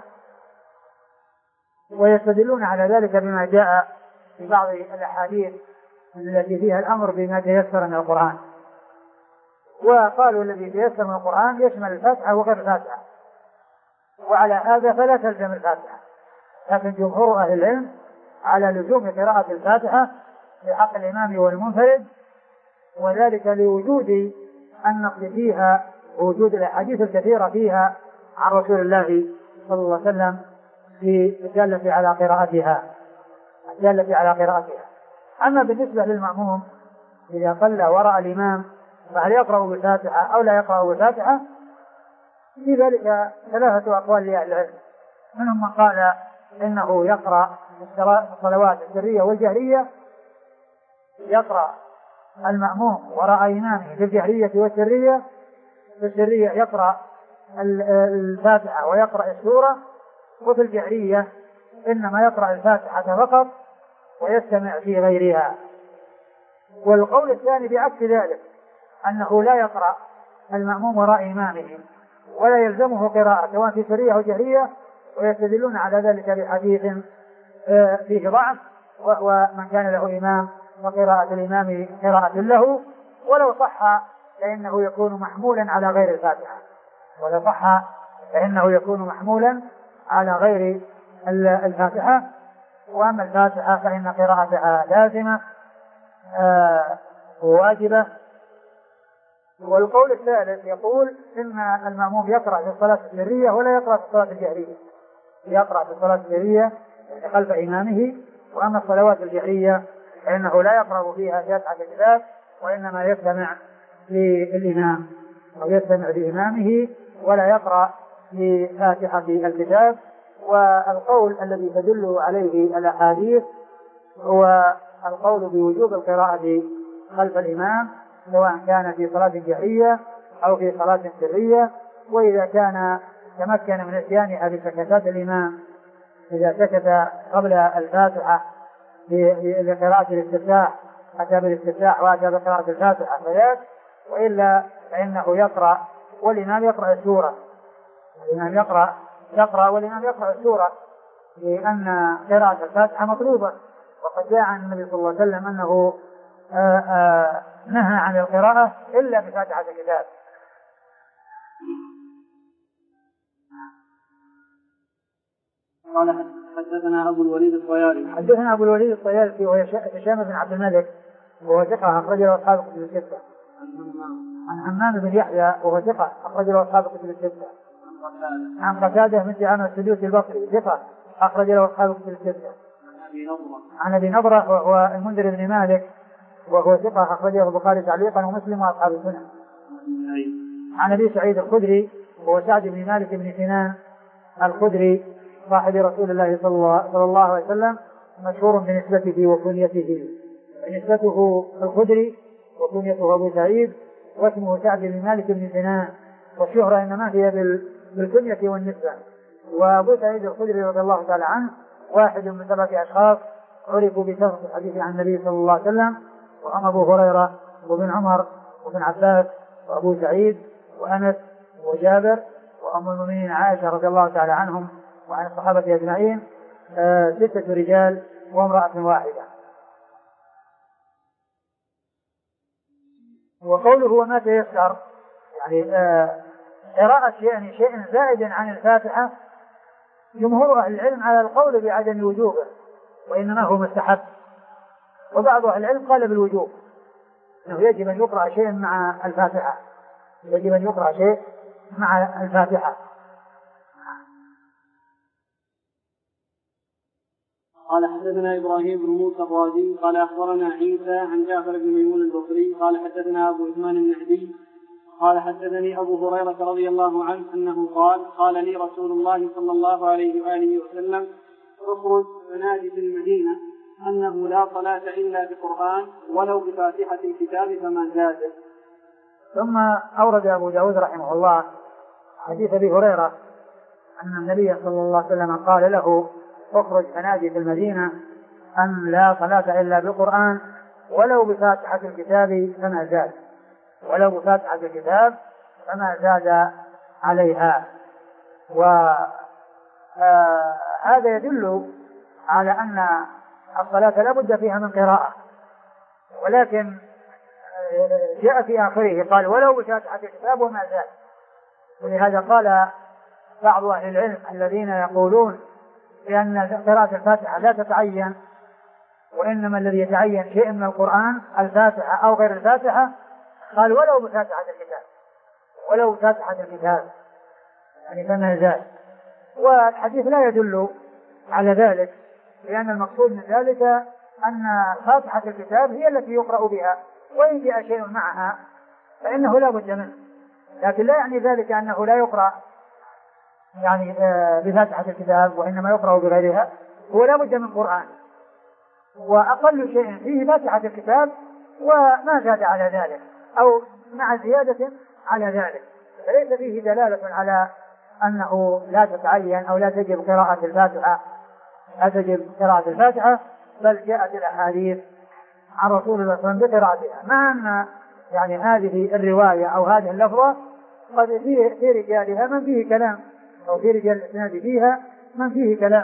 ويستدلون على ذلك بما جاء في بعض الأحاديث التي فيها الأمر بما تيسر من القرآن. وقالوا الذي تيسر من القرآن يشمل الفاتحة وغير الفاتحة، وعلى هذا فلا تلزم الفاتحة. لكن جمهور أهل العلم على لزوم قراءة الفاتحة في حق الإمام والمنفرد، وذلك لوجود النص فيها ووجود الأحاديث الكثيرة فيها عن رسول الله صلى الله عليه وسلم في الدالة على قراءتها الدالة على قراءتها. أما بالنسبة للمأموم إذا صلى وراء الإمام فهل يقرأ بالفاتحة أو لا يقرأ بالفاتحة؟ في ذلك ثلاثة أقوال لأهل العلم، منهم من قال إنه يقرأ الصلوات السرية والجهرية، يقرأ المأموم وراء إمامه في الجهرية والسرية، في السرية يقرأ الفاتحة ويقرأ السورة، وفي الجهرية إنما يقرأ الفاتحة فقط ويستمع في غيرها. والقول الثاني بعكس ذلك، أنه لا يقرأ المأموم وراء إمامه ولا يلزمه قراءة سواء في سرية أو جهرية، ويستدلون على ذلك بحديث فيه ضعف، وهو من كان له إمام وقراءة الإمام قراءة له، ولو صح فإنه يكون محمولا على غير الفاتحة، ولو صح فإنه يكون محمولا على غير الفاتحة. وأما الفاتحة فإن قراءتها لازمة آه وواجبة. والقول الثالث يقول إن المأموم يقرأ في الصلاة السرية ولا يقرأ في الصلاة الجهرية، يقرأ في الصلاة السرية خلف إمامه، وأما الصلوات الجهرية فإنه لا يقرأ فيها فاتحة الكتاب، وإنما يستمع للإمام أو يستمع لإمامه ولا يقرأ لفاتحة الكتاب. والقول الذي تدل عليه الأحاديث هو القول بوجوب القراءة خلف الإمام سواء كان في صلاة جهرية أو في صلاة سرية، وإذا كان تمكن من اتيانها بسكتات الإمام إذا سكت قبل الفاتحة لقراءة الاستفتاح أتى بالاستفتاح وأتى بقراءة الفاتحة فذاك، وإلا فإنه يقرأ والإمام يقرأ السورة، الإمام يقرأ يقرأ والإمام يقرأ السورة، لأن قراءة الفاتحة مطلوبة. وقد جاء عن النبي صلى الله عليه وسلم أنه آآ آآ نهى عن القراءة إلا بفاتحة الكتاب. قال حدثنا أبو الوليد الطيالسي حدثنا أبو الوليد الطيالسي وهو هشام بن عبد الملك وهو ثقة أخرج له أصحاب الكتب الستة. عن حمام بن يحيى وهو ثقة أخرج له أصحاب الكتب الستة. عن قتادة بن دعامة السدوسي البصري ثقة أخرج له أصحاب الكتب الستة. عن أبي نضرة وهو المنذر بن مالك وهو ثقة أخرجه البخاري تعليقا ومسلم وأصحاب السنن. عن أبي سعيد الخدري وهو سعد بن مالك بن سنان الخدري صاحب رسول الله صلى الله عليه وسلم، مشهور بنسبته وكنيته، نسبته الخدري وكنيته أبو سعيد، واسمه سعد بن مالك بن سنان، والشهرة إنما هي بالكنية والنسبة. وأبو سعيد الخدري رضي الله تعالى عنه واحد من سبعة أشخاص عرفوا بكثرة الحديث عن النبي صلى الله عليه وسلم، وهم أبو هريرة وابن عمر وابن عباس وأبو سعيد وأنس وجابر وأم المؤمنين عائشة رضي الله تعالى عنهم وعن الصحابة أجمعين، آه ستة رجال وامرأة واحدة. وقوله وما تيسر يعني آه قراءة يعني شيء زائد عن الفاتحة، جمهور أهل العلم على القول بعدم وجوبه وإنما هو مستحب، وبعض أهل العلم قال بالوجوب أنه يجب أن يقرأ شيء مع الفاتحة، يجب أن يقرأ شيء مع الفاتحة. قال حدثنا إبراهيم بن موسى الرازي قال أخبرنا عيسى عن جعفر بن ميمون البصري قال حدثنا أبو عثمان النهدي قال حدثني أبو هريرة رضي الله عنه أنه قال قال لي رسول الله صلى الله عليه وآله وسلم اخرج فنادي في المدينة أنه لا صلاة إلا بقرآن ولو بفاتحة الكتاب فما زاد. ثم أورد أبو داود رحمه الله حديث أبي هريرة أن النبي صلى الله عليه وسلم قال له اخرج فنادي في المدينة أن لا صلاة إلا بالقرآن ولو بفاتحة الكتاب فما زاد، ولو بفاتحة الكتاب فما زاد عليها. وهذا يدل على أن الصلاة لا بد فيها من قراءة، ولكن جاء في آخره قال ولو بفاتحة الكتاب وما زاد. ولهذا قال بعض أهل العلم الذين يقولون بأن قراءة الفاتحة لا تتعين، وإنما الذي يتعين شيء من القرآن الفاتحة أو غير الفاتحة، قال ولو بفاتحة الكتاب، ولو بفاتحة الكتاب يعني فما زاد. والحديث لا يدل على ذلك، لأن المقصود من ذلك أن فاتحة الكتاب هي التي يقرأ بها، وإن جاء شيء معها فإنه لا بد منه، لكن لا يعني ذلك أنه لا يقرأ يعني بفاتحة الكتاب وإنما يقرأ بغيرها، هو لا بد من قرآن، وأقل شيء فيه فاتحة الكتاب وما زاد على ذلك أو مع زيادة على ذلك، فليس فيه دلالة على أنه لا تتعين أو لا تجب قراءة الفاتحة لا تجب قراءة الفاتحة بل جاءت الأحاديث عن رسول الله صلى الله عليه وسلم بقراءتها، مع أن يعني هذه الرواية أو هذه اللفظة قد في في رجالها من فيه كلام، أو في رجال الإسناد فيها من فيه كلام.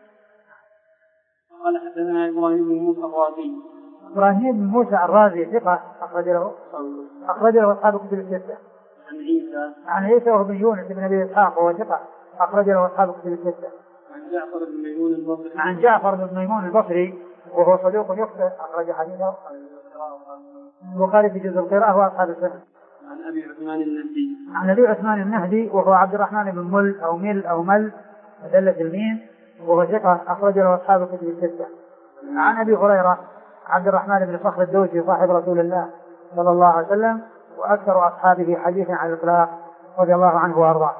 قال حدثنا إبراهيم بن موسى الرازي. إبراهيم بن موسى الرازي ثقة أخرج له أخرج له أصحاب الكتب الستة. عن عيسى عن عيسى وابن يونس بن أبي إسحاق وهو ثقة أخرج له أصحاب الكتب الستة. عن جعفر بن ميمون البصري. عن جعفر بن ميمون البصري وهو صدوق يخطئ أخرج حديثه البخاري في جزء القراءة وأصحاب السنة. عن أبي عثمان النهدي. عن أبي عثمان النهدي وهو عبد الرحمن بن مل أو مل أو مل مدلة الميم وهو ثقة أخرج له أصحاب الكتب الستة. عن أبي هريرة عبد الرحمن بن صخر الدوسي صاحب رسول الله صلى الله عليه وسلم وأكثر أصحابه حديثا عن الإطلاق رضي الله عنه وأرضاه.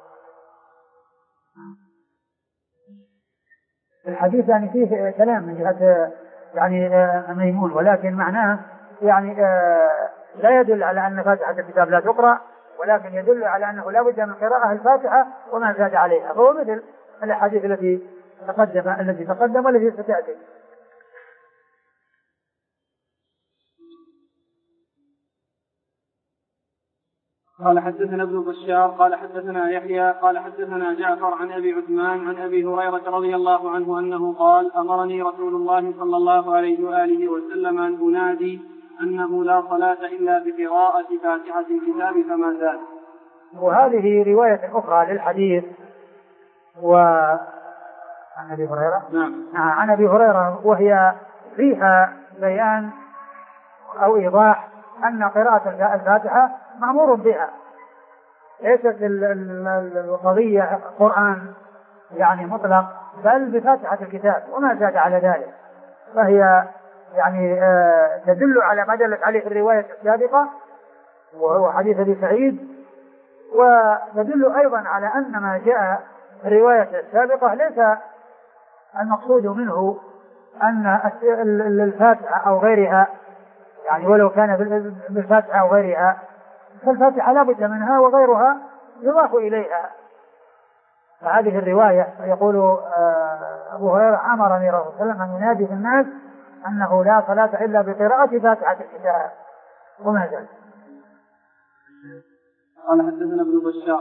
الحديث يعني فيه كلام من جهة يعني ميمون، ولكن معناه يعني لا يدل على أن فاتحة الكتاب لا تقرأ، ولكن يدل على أنه لا بد من قراءة الفاتحة وما زاد عليها، فهو مثل الأحاديث التي تقدم التي تقدم والتي ستأتي. قال حدثنا ابن بشار قال حدثنا يحيى قال حدثنا جعفر عن أبي عثمان عن أبي هريرة رضي الله عنه أنه قال أمرني رسول الله صلى الله عليه وآله وسلم أن أنادي أنه لا صلاة إلا بقراءة فاتحة الكتاب فما زال. وهذه رواية أخرى للحديث وعن أبي هريرة. نعم. عن أبي هريرة وهي فيها بيان أو إيضاح أن قراءة الفاتحة مأمور بها، ليست القضية قرآن يعني مطلق، بل بفاتحة الكتاب وما زاد على ذلك، فهي يعني آه تدل على ما دلت عليه الرواية السابقة وهو حديث أبي سعيد، وتدل أيضا على أن ما جاء في الرواية السابقة ليس المقصود منه أن الفاتحة أو غيرها، يعني ولو كان بالفاتحة أو غيرها فالفاتحة لا بد منها وغيرها يضاف إليها. فهذه الرواية يقول أبو هريرة أمرني رسول الله صلى الله عليه وسلم أن ينادي في الناس أنه لا صلاة إلا بقراءة فاتحة الكتاب وما زال. قال حدثنا ابن بشار.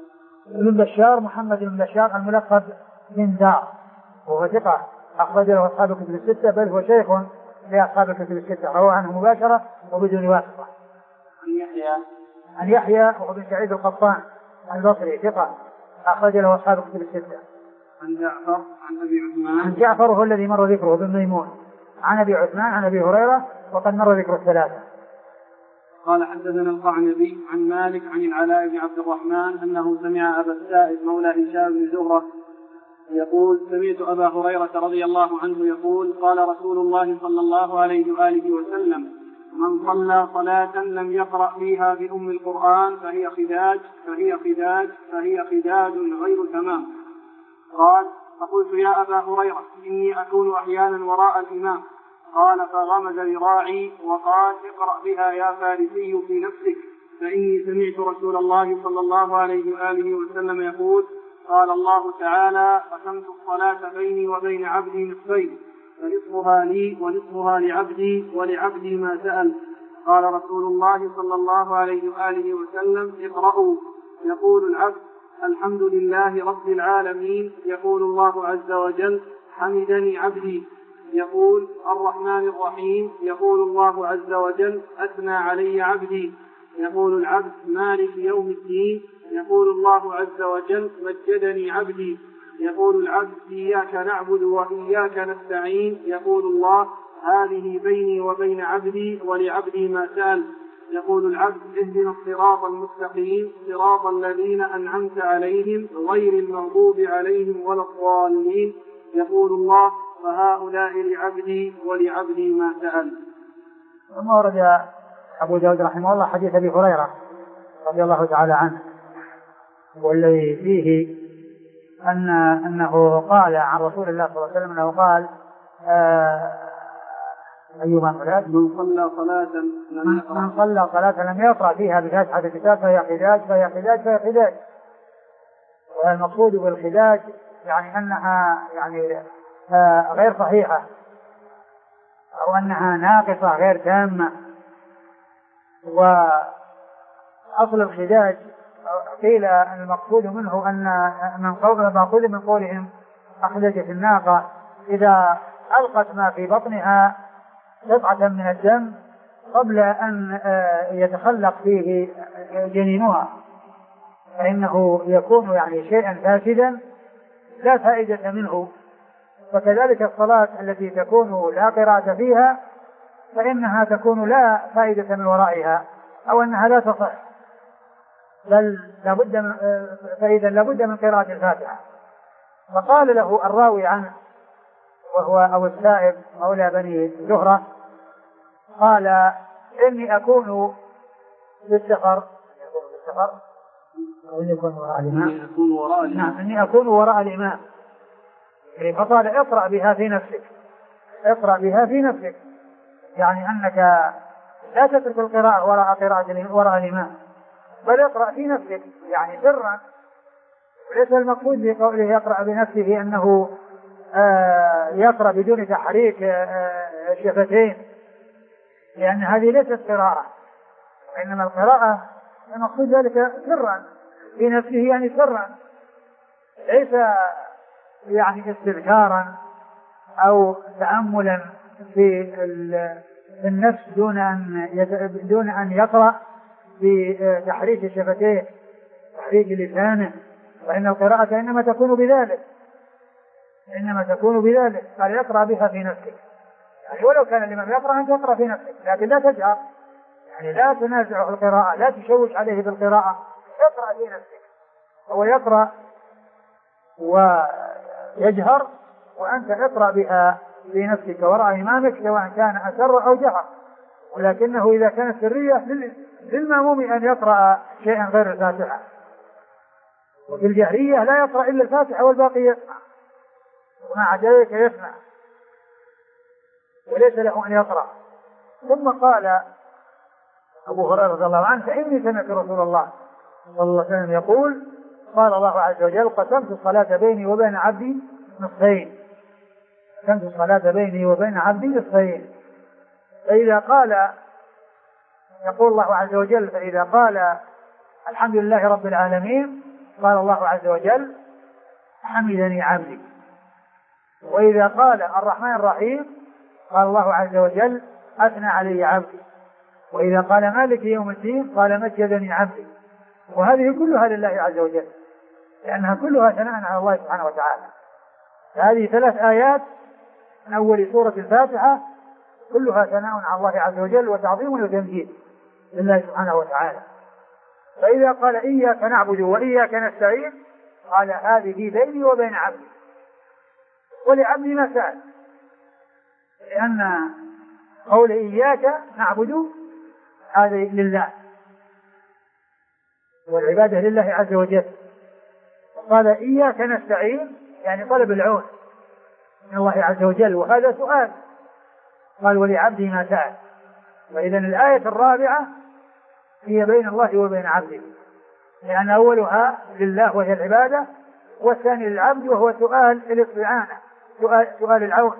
ابن بشار محمد بن بشار الملقب بن دار وهو ثقة أخرج له أصحاب الكتب الستة، بل هو شيخ لأصحاب الكتب الستة روى عنه مباشرة وبدون واسطة. عن يحيى عن يحيى وابن سعيد القطان البصري ثقة أخرج له أصحاب الكتب الستة. عن جعفر عن أبي عثمان. عن جعفر هو الذي مر ذكره بن ميمون. عن أبي عثمان عن أبي هريرة وقد مر ذكر الثلاثة. قال حدثنا القعنبي عن مالك عن العلاء بن عبد الرحمن أنه سمع أبا السائب مولى هشام بن زهرة يقول سمعت أبا هريرة رضي الله عنه يقول قال رسول الله صلى الله عليه وآله وسلم من صلى صلاة لم يقرأ فيها بأم القرآن فهي خداج فهي خداج فهي خداج غير تمام. قال فقلت يا أبا هريرة إني أكون أحيانا وراء الإمام. قال فغمز ذراعي وقال اقرأ بها يا فارسي في نفسك فإني سمعت رسول الله صلى الله عليه وآله وسلم يقول قال الله تعالى قسمت الصلاة بيني وبين عبدي نصفين فنصفها لي ونصفها لعبدي ولعبدي ما سأل. قال رسول الله صلى الله عليه وآله وسلم اقرأوا. يقول العبد الحمد لله رب العالمين. يقول الله عز وجل حمدني عبدي. يقول الرحمن الرحيم. يقول الله عز وجل أثنى علي عبدي. يقول العبد مالك يوم الدين. يقول الله عز وجل مجدني عبدي. يقول العبد إياك نعبد وإياك نستعين. يقول الله هذه بيني وبين عبدي ولعبدي ما سأل. يقول العبد اهدنا الصراط المستقيم صراط الذين أنعمت عليهم غير المغضوب عليهم ولا الضالين. يقول الله فهؤلاء لعبدي ولعبدي ما سأل. ثم ورد أبو داود رحمه الله حديث أبي هريرة رضي الله تعالى عنه والذي فيه أن أنه قال عن رسول الله صلى الله عليه وسلم أنه قال آه أيما صلاة من صلى صلاة من صلى صلاة لم يقرأ فيها بفاتحة الكتاب فهي خداج فهي خداج فهي خداج. والمقصود بالخداج يعني أنها يعني آه غير صحيحة أو أنها ناقصة غير تامة. وأصل الخداج قيل المقصود منه أن من قول مأخوذ من قولهم أخدجت الناقة إذا ألقت ما في بطنها قطعة من الدم قبل أن يتخلق فيه جنينها، فإنه يكون يعني شيئا فاسدا لا فائدة منه. وكذلك الصلاة التي تكون لا قراءة فيها فإنها تكون لا فائدة من ورائها، أو أنها لا تصح، بل لابد من فإذا لابد من قراءة الفاتحة. فقال له الراوي عنه وهو أبو السائب مولى بني زهرة قال إني أكون بالسفر أو إني أكون وراء الإمام نعم إني أكون وراء الإمام. فقال اقرأ بها في نفسك، اقرأ بها في نفسك، يعني أنك لا تترك القراءة وراء قراءة وراء الإمام، بل اقرأ في نفسك يعني سرا. وليس المقصود بقوله يقرأ بنفسه أنه آه يقرأ بدون تحريك آه الشفتين، لأن هذه ليست قراءة، وإنما القراءة المقصود ذلك سرا في نفسه، يعني سرا، ليس يعني استذكارا أو تأملا في النفس دون أن دون أن يقرأ بتحريك الشفتين تحريك لسانه، وإن القراءة إنما تكون بذلك إنما تكون بذلك قال يقرأ بها في نفسك، يعني ولو كان الإمام يقرأ أن تقرأ في نفسك، لكن لا تجهر، يعني لا تنازع القراءة، لا تشوش عليه بالقراءة، اقرأ في نفسك. هو يقرأ ويجهر وأنت اقرأ بها في نفسك وراء إمامك سواء كان أسر أو جهر، ولكنه إذا كانت سرية للمأموم أن يقرأ شيئا غير الفاتحة، وفي الجهرية لا يقرأ إلا الفاتحة والباقي يسمع، ومع ذلك يسمع وليس له أن يقرأ. ثم قال أبو هريرة رضي الله عنه فإني سمعت رسول الله صلى الله عليه وسلم يقول قال الله عز وجل قسمت الصلاة بيني وبين عبدي نصفين، قسمت الصلاة بيني وبين عبدي نصفين، فإذا قال يقول الله عز وجل فإذا قال الحمد لله رب العالمين قال الله عز وجل حمدني عبدي، وإذا قال الرحمن الرحيم قال الله عز وجل أثنى علي عبدي، وإذا قال مالك يوم الدين قال مجدني عبدي. وهذه كلها لله عز وجل لأنها كلها ثناء على الله سبحانه وتعالى. هذه ثلاث آيات من أول سورة الفاتحة كلها ثناء على الله عز وجل وتعظيم وتمجيد لله سبحانه وتعالى. فإذا قال إياك نعبد وإياك نستعين قال هذه بيني وبين عبدي ولعبدي ما سأل، لأن قول إياك نعبد هذه لله والعبادة لله عز وجل، قال إياك نستعين يعني طلب العون من الله عز وجل، وهذا سؤال، قال ولعبدي ما سأل. وإذن الآية الرابعة هي بين الله وبين عبده، لأن أولها لله وهي العبادة، والثاني للعبد وهو سؤال الاستعانة سؤال, سؤال العون.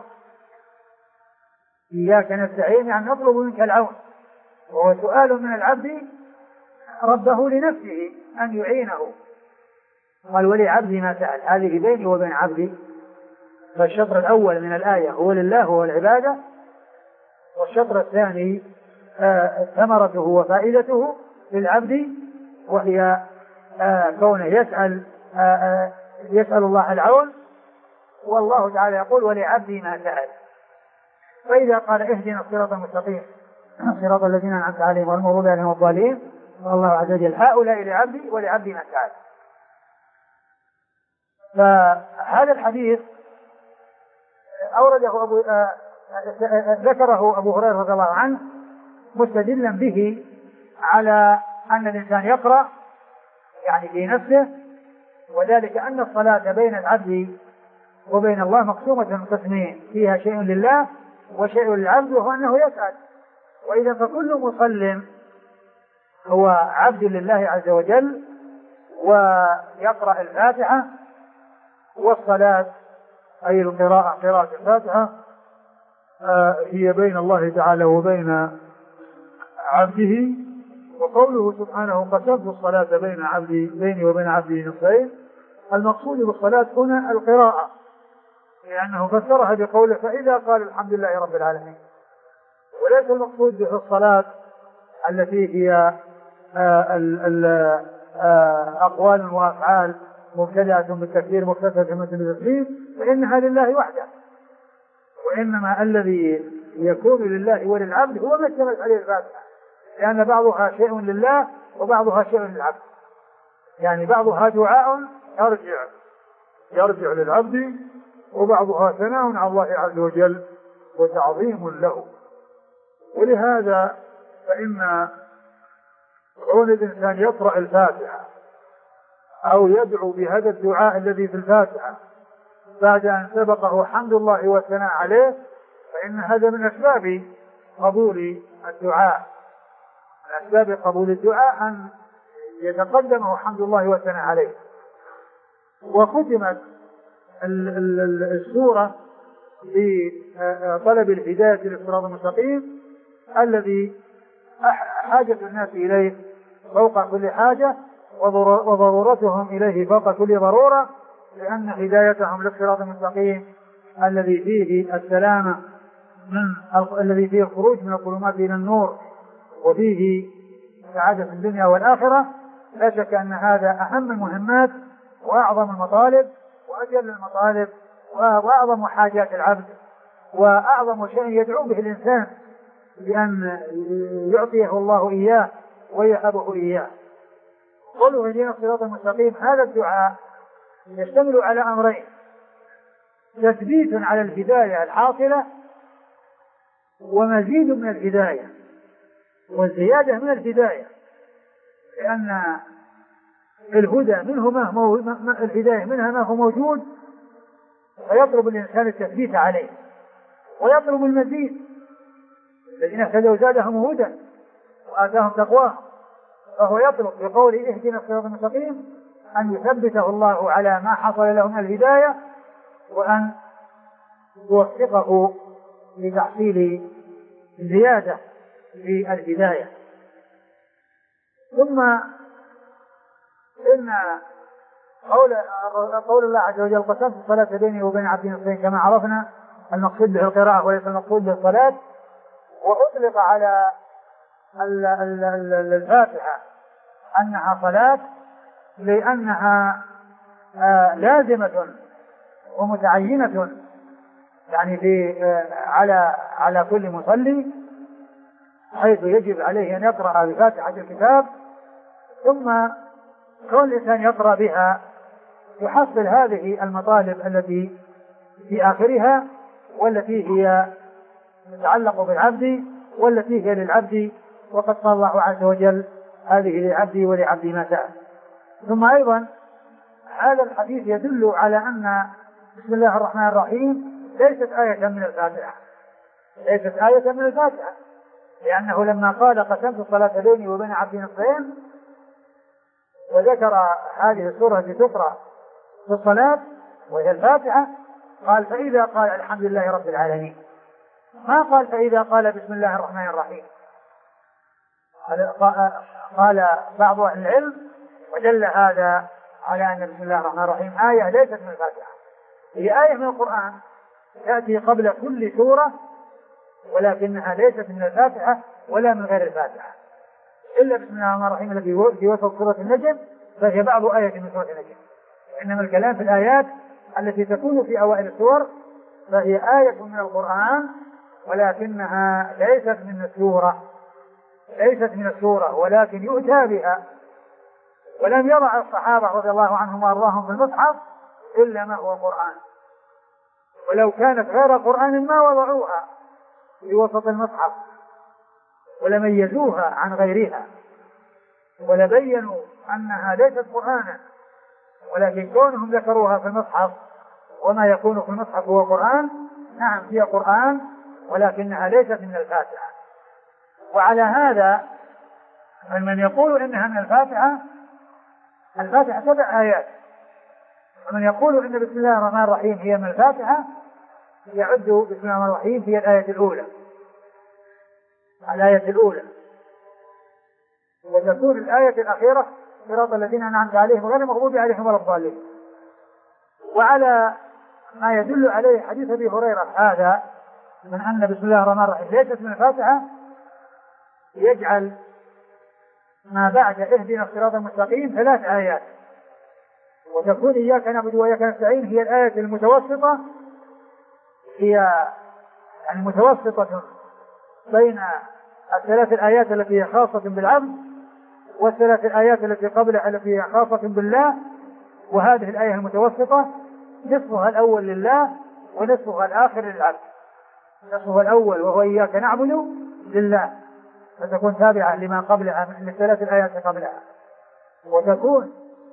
إياك نستعين يعني نطلب منك العون، وهو سؤال من العبد ربه لنفسه أن يعينه. قال ولعبدي ما سأل هذه بيني وبين عبدي. فالشطر الأول من الآية هو لله وهو العبادة، والشطر الثاني آه ثمرته وفائدته للعبد، وهي آه كونه يسأل آه آه يسأل الله العون، والله تعالى يقول ولعبدي ما سأل. فإذا قال اهدنا الصراط المستقيم صراط الذين أنعمت عليهم غير المغضوب عليهم ولا الضالين والله عز وجل هؤلاء لعبدي ولعبدي ما سأل. فهذا الحديث أورده أبو آه ذكره أبو هريرة رضي الله عنه مستدلا به على أن الإنسان يقرأ يعني في نفسه، وذلك أن الصلاة بين العبد وبين الله مقسومة قسمين، فيها شيء لله وشيء للعبد وهو أنه يسأل. وإذا فكل مصل هو عبد لله عز وجل ويقرأ الفاتحة، والصلاة أي القراءة قراءة الفاتحة هي بين الله تعالى وبين عبده. وقوله سبحانه قسمت الصلاة بين عبدي بيني وبين عبدي نصفين، المقصود بالصلاة هنا القراءة، لأنه فسرها بقوله فإذا قال الحمد لله رب العالمين، وليس المقصود به الصلاة التي هي أقوال وأفعال مبتدأة بالتكبير مختلفة بالتسليم، فإنها لله وحده، وإنما الذي يكون لله وللعبد هو ما اشتملت عليه الفاتحة، لأن بعضها شيء لله وبعضها شيء للعبد، يعني بعضها دعاء يرجع يرجع للعبد، وبعضها ثناء على الله عز وجل وتعظيم له. ولهذا فإن كون الإنسان يقرأ الفاتحة أو يدعو بهذا الدعاء الذي في الفاتحة بعد أن سبقه حمد الله والثناء عليه، فإن هذا من أسباب قبول الدعاء، من أسباب قبول الدعاء أن يتقدمه حمد الله والثناء عليه. وختمت السورة بطلب الهداية للصراط المستقيم الذي حاجة الناس إليه فوق كل حاجة، وضرورتهم إليه فوق كل ضرورة، لأن هدايتهم للصراط المستقيم الذي فيه السلامة من الذي فيه الخروج من الظلمات إلى النور، وفيه سعادة في الدنيا والآخرة. لا شك أن هذا أهم المهمات وأعظم المطالب وأجل المطالب وأعظم حاجات العبد، وأعظم شيء يدعو به الإنسان بأن يعطيه الله إياه ويهبه إياه. قوله اهدنا الصراط المستقيم، هذا الدعاء يشتمل على أمرين: تثبيت على الهداية الحاصلة، ومزيد من الهداية والزيادة من الهداية، لأن الهدى منه ما هو الهداية منها ما هو موجود، فيطلب الإنسان التثبيت عليه ويطلب المزيد. الذين اهتدوا زادهم هدى وآتاهم تقواهم، فهو يطلب بقوله اهدنا الصراط المستقيم أن يثبته الله على ما حصل له من الهداية، وأن يوفقه لتحصيل زيادة في الهداية. ثم إن قول, قول الله عز وجل قسمت الصلاة بيني وبين عبدي نصفين، كما عرفنا المقصود به القراءة وليس المقصود به الصلاة. وأطلق على الفاتحة أنها صلاة لأنها لازمة ومتعينة، يعني في على على كل مصلي، حيث يجب عليه أن يقرأ بفاتحة الكتاب، ثم كون الإنسان يقرأ بها يحصل هذه المطالب التي في آخرها، والتي هي تتعلق بالعبد والتي هي للعبد، وقد قال الله عز وجل هذه للعبد ولعبد ما سأل. ثم أيضا هذا الحديث يدل على أن بسم الله الرحمن الرحيم ليست آية من الفاتحة، ليست آية من الفاتحة، لأنه لما قال قسمت الصلاة بيني وبين عبدي نصفين وذكر هذه السورة التي تقرأ في الصلاة وهي الفاتحة، قال فإذا قال الحمد لله رب العالمين، ما قال فإذا قال بسم الله الرحمن الرحيم. قال بعض أهل العلم ودل هذا على أن بسم الله الرحمن الرحيم آية ليست من الفاتحة، هي آية من القرآن تأتي قبل كل سورة، ولكنها ليست من الفاتحة ولا من غير الفاتحة، إلا بسم الله الرحمن الرحيم التي في وسط سورة النجم، فهي بعض آية من سورة النجم. إنما الكلام في الآيات التي تكون في أوائل السور فهي آية من القرآن، ولكنها ليست من السورة، ليست من السورة ولكن يؤتى بها. ولم يضع الصحابة رضي الله عنهم وأرضاهم في المصحف إلا ما هو قرآن، ولو كانت غير قرآن ما وضعوها في وسط المصحف ولميزوها عن غيرها ولبينوا أنها ليست قرآنا، ولكن كونهم ذكروها في المصحف وما يكون في المصحف هو قرآن، نعم هي قرآن ولكنها ليست من الفاتحة. وعلى هذا من يقول إنها من الفاتحة، الفاتحة سبع آيات، ومن يقول إن بسم الله الرحمن الرحيم هي من الفاتحة يعد بسم الله الرحمن الرحيم هي الآية الأولى، الآية الأولى، وتكون الآية الأخيرة صراط الذين أنعمت عليهم غير المغضوب عليهم ولا الضالين. وعلى ما يدل عليه حديث أبي هريرة هذا من أن بسم الله الرحمن الرحيم ليست من الفاتحة، يجعل ما بعد اهدنا الصراط المستقيم ثلاث آيات، وتكون إياك نعبد وإياك نستعين هي الآية المتوسطة، هي يعني متوسطة بين الثلاث الآيات التي هي خاصة بالعبد والثلاث الآيات التي قبلها التي هي خاصة بالله. وهذه الآية المتوسطة نصفها الأول لله ونصفها الآخر للعبد. نصفها الأول وهو إياك نعبد لله، فتكون تابعة لما قبلها من الثلاث الآيات قبلها، وتكون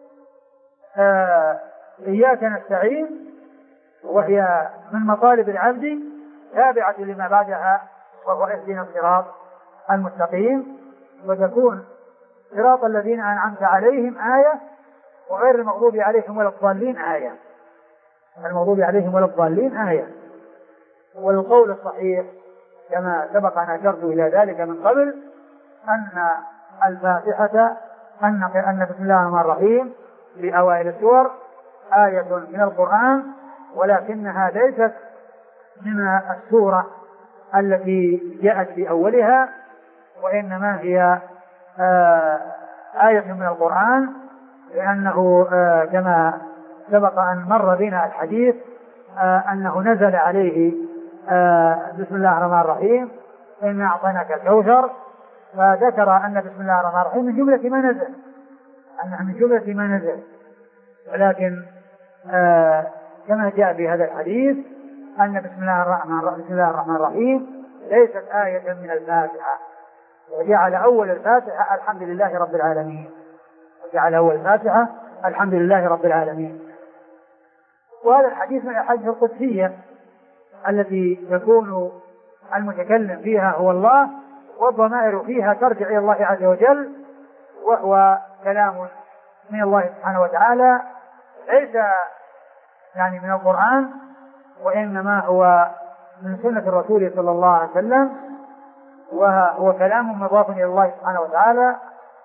آه إياك نستعين وهي من مطالب العبد تابعة لما بعدها وهو اهدنا الصراط المستقيم. وتكون صراط الذين أنعمت عليهم آية، وغير المغضوب عليهم ولا الضالين آية. المغضوب عليهم ولا الضالين آية. والقول الصحيح كما سبق أن أشرت إلى ذلك من قبل أن الفاتحة أن أن بسم الله الرحمن الرحيم في أوائل السور آية من القرآن، ولكنها ليست من السورة التي جاءت في أولها، وإنما هي آه آية من القرآن، لأنه آه كما سبق أن مر بنا الحديث آه أنه نزل عليه آه بسم الله الرحمن الرحيم إنا أعطيناك الكوثر، فذكر أن بسم الله الرحمن الرحيم من جملة ما نزل، أنها من جملة ما نزل. ولكن آه كما جاء في هذا الحديث أن بسم الله الرحمن بسم الله الرحمن الرحيم ليست آية من الفاتحة، وجعل أول الفاتحة الحمد لله رب العالمين، وجعل أول الفاتحة الحمد لله رب العالمين. وهذا الحديث من الأحاديث القدسية التي يكون المتكلم فيها هو الله، والضمائر فيها ترجع إلى الله عز وجل، وهو كلام من الله سبحانه وتعالى ليس يعني من القرآن، وإنما هو من سنة الرسول صلى الله عليه وسلم، وهو كلام مضاف إلى الله سبحانه وتعالى،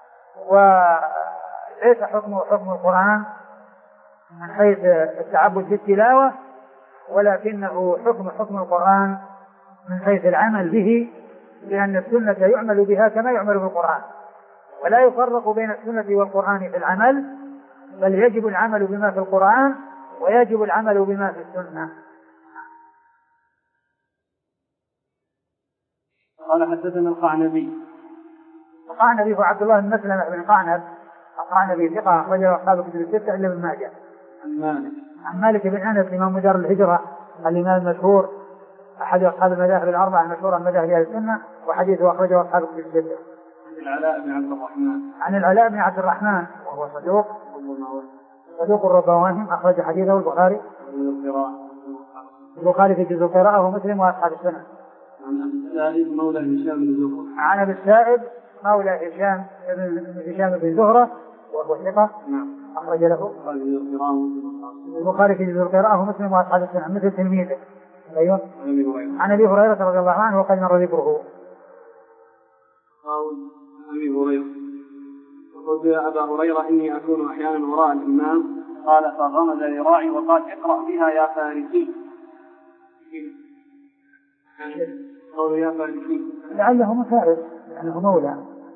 وليس حكمه حكم القرآن من حيث التعبد بالتلاوة، ولكنه حكم حكم القرآن من حيث العمل به، لأن السنة يعمل بها كما يعمل بالقرآن، ولا يفرق بين السنة والقرآن في العمل، بل يجب العمل بما في القرآن ويجب العمل بما في السنة. قال حدثنا القعنبي. القعنبي هو عبد الله بن مسلمة بن قعنب القعنبي ثقة أخرجه أصحاب الكتب الستة إلا ابن ماجه. عن مالك. عن مالك بن أنس إمام دار الهجرة الإمام المشهور أحد أصحاب المذاهب الأربعة المشهورة من مذاهب أهل السنة، وحديثه أخرجه أصحاب الكتب الستة. عن العلاء بن عبد الرحمن. عن العلاء بن عبد الرحمن وهو صدوق صدوق الربوانهم، أخرج حديثه البخاري البخاري في جزء القراءة ومسلم وأصحاب السنة. عن أبي السائب مولى هشام بن زهرة. عن أبي السائب مولى هشام بن هشام بن زهرة وهو ثقة. نعم. أخرج له البخاري في جزء القراءة ومسلم وأصحاب السنة مثل تلميذه. أيوه. عن أبي هريرة رضي الله عنه وقد مر ذكره. قال أبي هريرة قلت يا أبا هريرة إني أكون أحيانا وراء الإمام، قال فغمز لي راعي وقال اقرأ بها يا فارسي. قالوا يا فارسي لعله مفارس لأنه مولى.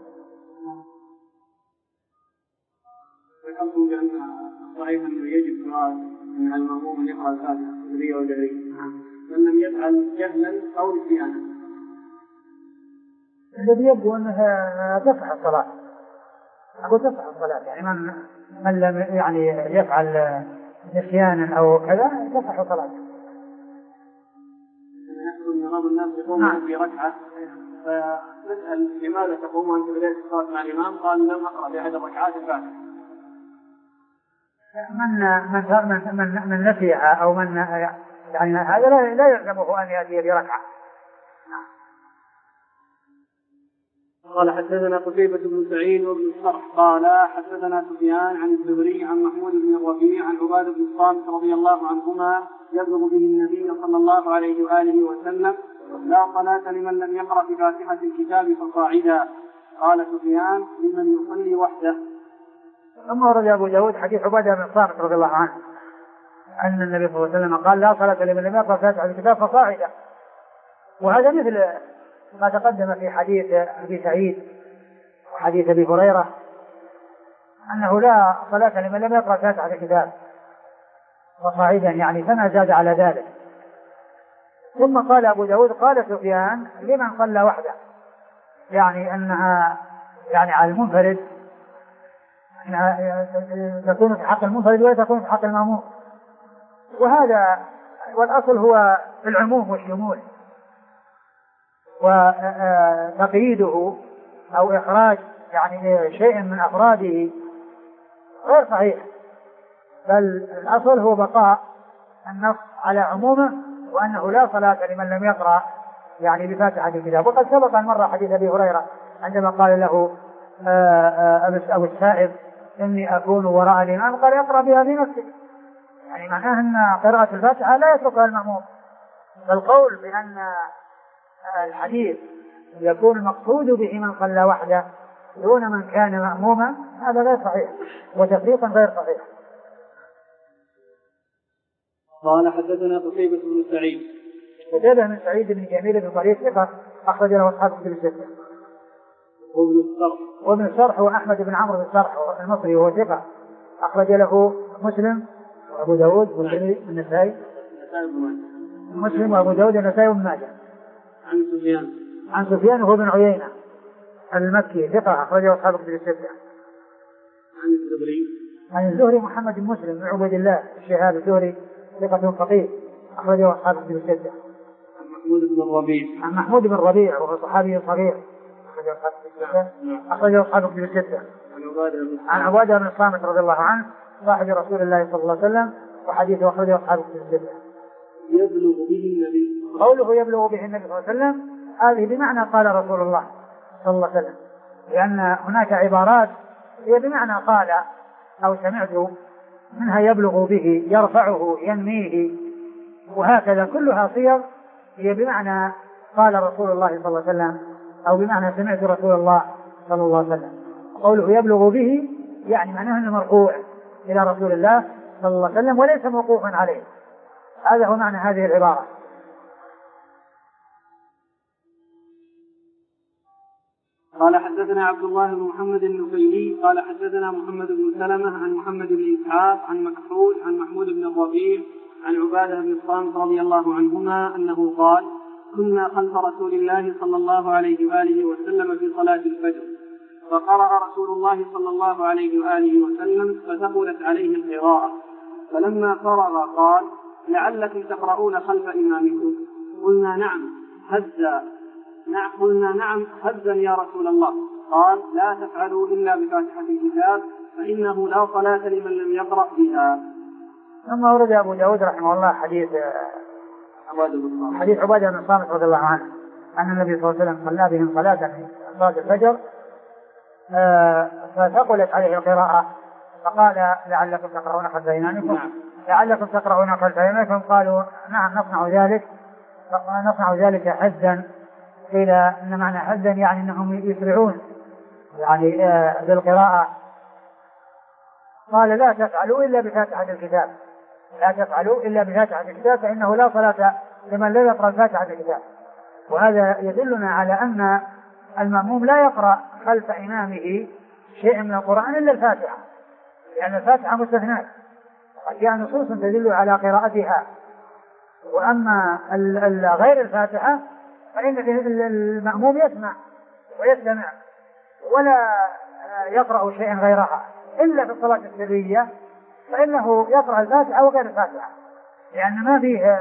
ذكرتم بأن صحيح أنه يجب قراءة من المأموم أن يقرأ الفاتحة سرية وجهرية، من لم يفعل جهلا أو نسيانا. الذي يبدو أنها تصح الصلاة، أقول تصح الصلاة، يعني من من لم يعني يفعل نسيانا أو كذا تصح صلاته. يحصل نظام الناس يقومون في ركعة، فنسأل لماذا تقوم أنت بداية الصلاة مع الإمام؟ قال لم أقرأ في أحد الركعات الفاتحة. من من من من نسيها أو من يعني هذا لا لا يلزمه أن يأتي بركعة. قال حدثنا قتيبة بن سعيد وابن الصرح قال حدثنا سفيان عن الزهري عن محمود بن الربيع عن عبادة بن الصامت رضي الله عنهما يبلغ به النبي صلى الله عليه وآله وسلم: لا صلاة لمن لم يقرأ بفاتحة الكتاب فصاعدا. قال سفيان: لمن يصلي وحده. ثم ورد أبو داود حديث عبادة بن الصامت رضي الله عنه أن النبي صلى الله عليه وسلم قال: لا صلاة لمن لم يقرأ بفاتحة الكتاب فصاعدا. وهذا مثل ما تقدم في حديث أبي سعيد وحديث أبي هريرة أنه لا صلاة لمن لم يقرأ فاتحة الكتاب وصاعدا، يعني فما زاد على ذلك. ثم قال أبو داود: قال سفيان: لمن صلى وحده، يعني أنها يعني على المنفرد، أنها تكون في حق المنفرد ولا تكون في حق المأموم. وهذا والأصل هو العموم والشمول، وتقييده أو إخراج يعني شيء من أفراده غير صحيح، بل الأصل هو بقاء النص على عمومه، وأنه لا صلاة لمن لم يقرأ يعني بفاتحة الكتاب. وقد سبق أن مر حديث أبي هريرة عندما قال له أبو السائب: إني أكون وراء الإمام، قال: اقرأ بها في نفسك، يعني معناه أن قراءة الفاتحة لا يتركها المأموم. فالقول بأن الحديث يكون المقصود به من صلى وحده دون من كان مأموما هذا غير صحيح، وتفريقا غير صحيح. قال حدثنا قتيبة بن سعيد. قتيبة بن سعيد بن جميل بن طريق ثقة أخرج له أصحاب الكتب الستة. وابن الصرح. وابن الصرح وأحمد بن عمرو بن الصرح المصري وهو ثقة أخرج له مسلم وأبو داود والنسائي. مسلم وأبو داود والنسائي وابن ماجه. عن سفيان. عن سفيان وهو بن عيينة المكي ثقة أخرجه أصحاب الكتب الستة. عن الزهري. عن الزهري محمد بن مسلم بن عبيد الله الشهاب الزهري ثقة فقيه أخرجه أصحاب الكتب الستة. عن محمود بن الربيع. عن محمود بن الربيع وهو صحابي صغير أخرجه أصحاب الكتب الستة. أخرجه أصحاب الكتب الستة. عن عبادة بن الصامت رضي الله عنه صاحب رسول الله صلى الله عليه وسلم وحديثه أخرجه أصحاب الكتب الستة. يبلغ به النبي. قوله يبلغ به النبي صلى الله عليه وسلم هذه بمعنى قال رسول الله صلى الله عليه وسلم، لأن هناك عبارات هي بمعنى قال أو سمعت، منها يبلغ به، يرفعه، ينميه، وهكذا كلها صيغ هي بمعنى قال رسول الله صلى الله عليه وسلم أو بمعنى سمعت رسول الله صلى الله عليه وسلم. قوله يبلغ به يعني معناه أنه مرفوع إلى رسول الله صلى الله عليه وسلم وليس موقوفا عليه. هذا هو معنى هذه العبارة. قال حدثنا عبد الله بن محمد النفيلي قال حدثنا محمد بن سلمة عن محمد بن إسحاق عن مكحول عن محمود بن الربيع عن عبادة بن الصامت رضي الله عنهما أنه قال: كنا خلف رسول الله صلى الله عليه وآله وسلم في صلاة الفجر، فقرأ رسول الله صلى الله عليه وآله وسلم فثقلت عليه القراءة، فلما فرغ قال: لعلكم تقرؤون خلف إمامكم. قلنا نعم هزا نعم قلنا نعم هزا يا رسول الله. قال: لا تفعلوا إلا بفاتحة الكتاب فإنه لا صلاة لمن لم يقرأ بها. ثم ورد أبو داود رحمه الله حديث حديث عبادة بن الصامت رضي الله عنه أن النبي صلى الله عليه وسلم صلى بهم صلاة في صلاة الفجر فثقلت عليه القراءة فقال: لعلكم تقرؤون خلف إمامكم لعلكم تقرؤون خلف إمامكم. قالوا: نعم نصنع ذلك نصنع ذلك حزا. قيل إن معنى حزا يعني أنهم يسرعون يعني بالقراءة. قال: لا تفعلوا إلا بفاتحة الكتاب لا تفعلوا إلا بفاتحة الكتاب فإنه لا صلاة لمن لا يقرأ فاتحة الكتاب. وهذا يدلنا على أن المأموم لا يقرأ خلف إمامه شيء من القرآن إلا الفاتحة، لأن الفاتحة مستثناة وجاء نصوص تدل على قراءتها. وأما غير الفاتحة فإن المأموم يسمع ويستمع ولا يقرأ شيئا غيرها، إلا في الصلاة السرية فإنه يقرأ الفاتحة وغير الفاتحة، لأن ما فيه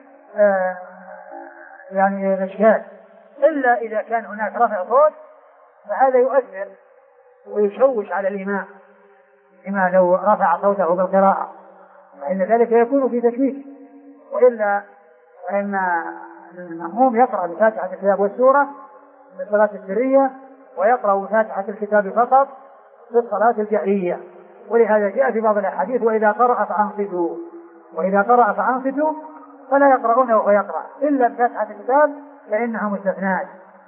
يعني إشكال، إلا إذا كان هناك رفع صوت فهذا يؤثر ويشوش على الإمام، إما لو رفع صوته بالقراءة فإن ذلك يكون في تشويش. وإلا فإن المأموم يقرأ بفاتحة الكتاب والسورة في الصلاة السرية ويقرأ فاتحة الكتاب فقط في الصلاة الجهرية. ولهذا جاء في بعض الأحاديث وإذا قرأ فأنصتوا، وإذا قرأ فأنصتوا، فلا يقرؤون وهو يقرأ إلا بفاتحة الكتاب فإنها مستثنات.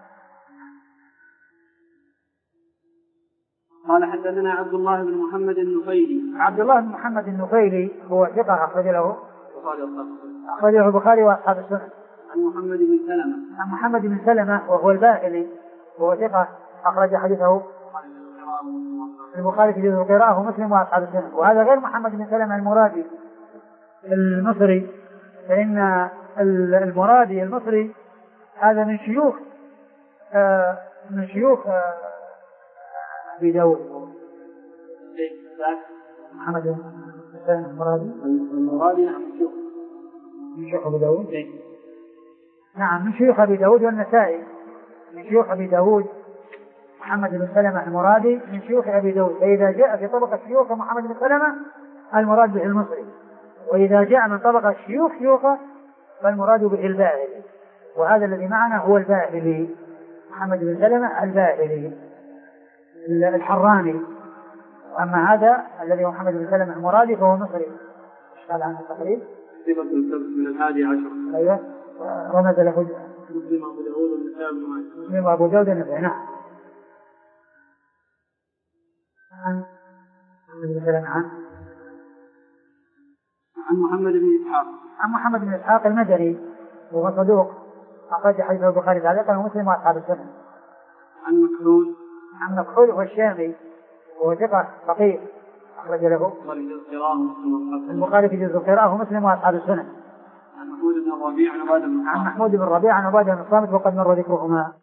قال حدثنا عبد الله بن محمد النفيلي. عبد الله بن محمد النفيلي هو ثقة أخرج له أخرج له البخاري وأصحاب السنن. عن محمد بن سلمة. عن محمد بن سلمة وهو الباهلي وهو ثقة أخرج حديثه البخاري في جزء القراءة ومسلم وأصحاب السنن. وهذا غير محمد بن سلمة المرادي المصري، فإن المرادي المصري هذا من شيوخ آه من شيوخ آه أبي داود. محمد بن سلمة المرادي المرادي نعم شيوخ من شيوخ أبي داود. نعم من شيوخ أبي داود والنسائي. من شيوخ أبي داود محمد بن سلمة المرادي من شيوخ أبي داود. فإذا جاء في طبقة شيوخ محمد بن سلمة المراد به المصري، وإذا جاء من طبقة شيوخ شيوخه فالمراد به الباهلي. وهذا الذي معنا هو الباهلي محمد بن سلمة الباهلي الحراني. أما هذا الذي هو محمد بن سلمة المرادي فهو مصري. قال عنه التقريب صفة السبت من الحادي عشر. أيوه رمز له مسلم أبو داود والنسائي بن ماجه. مسلم أبو داود والنسائي. نعم. عن عن عن محمد بن إسحاق. عن محمد بن إسحاق المدني وهو صدوق أخرج حديث البخاري تعليقا ومسلم وأصحاب السنن. عن مكحول. عن مكحول هو الشامي وهو ثقة فقيه أخرج له البخاري في جزء القراءة ومسلم وأصحاب السنن. عن محمود بن الربيع عن عبادة بن عن محمود بن الربيع عن عبادة بن الصامت وقد مر ذكرهما.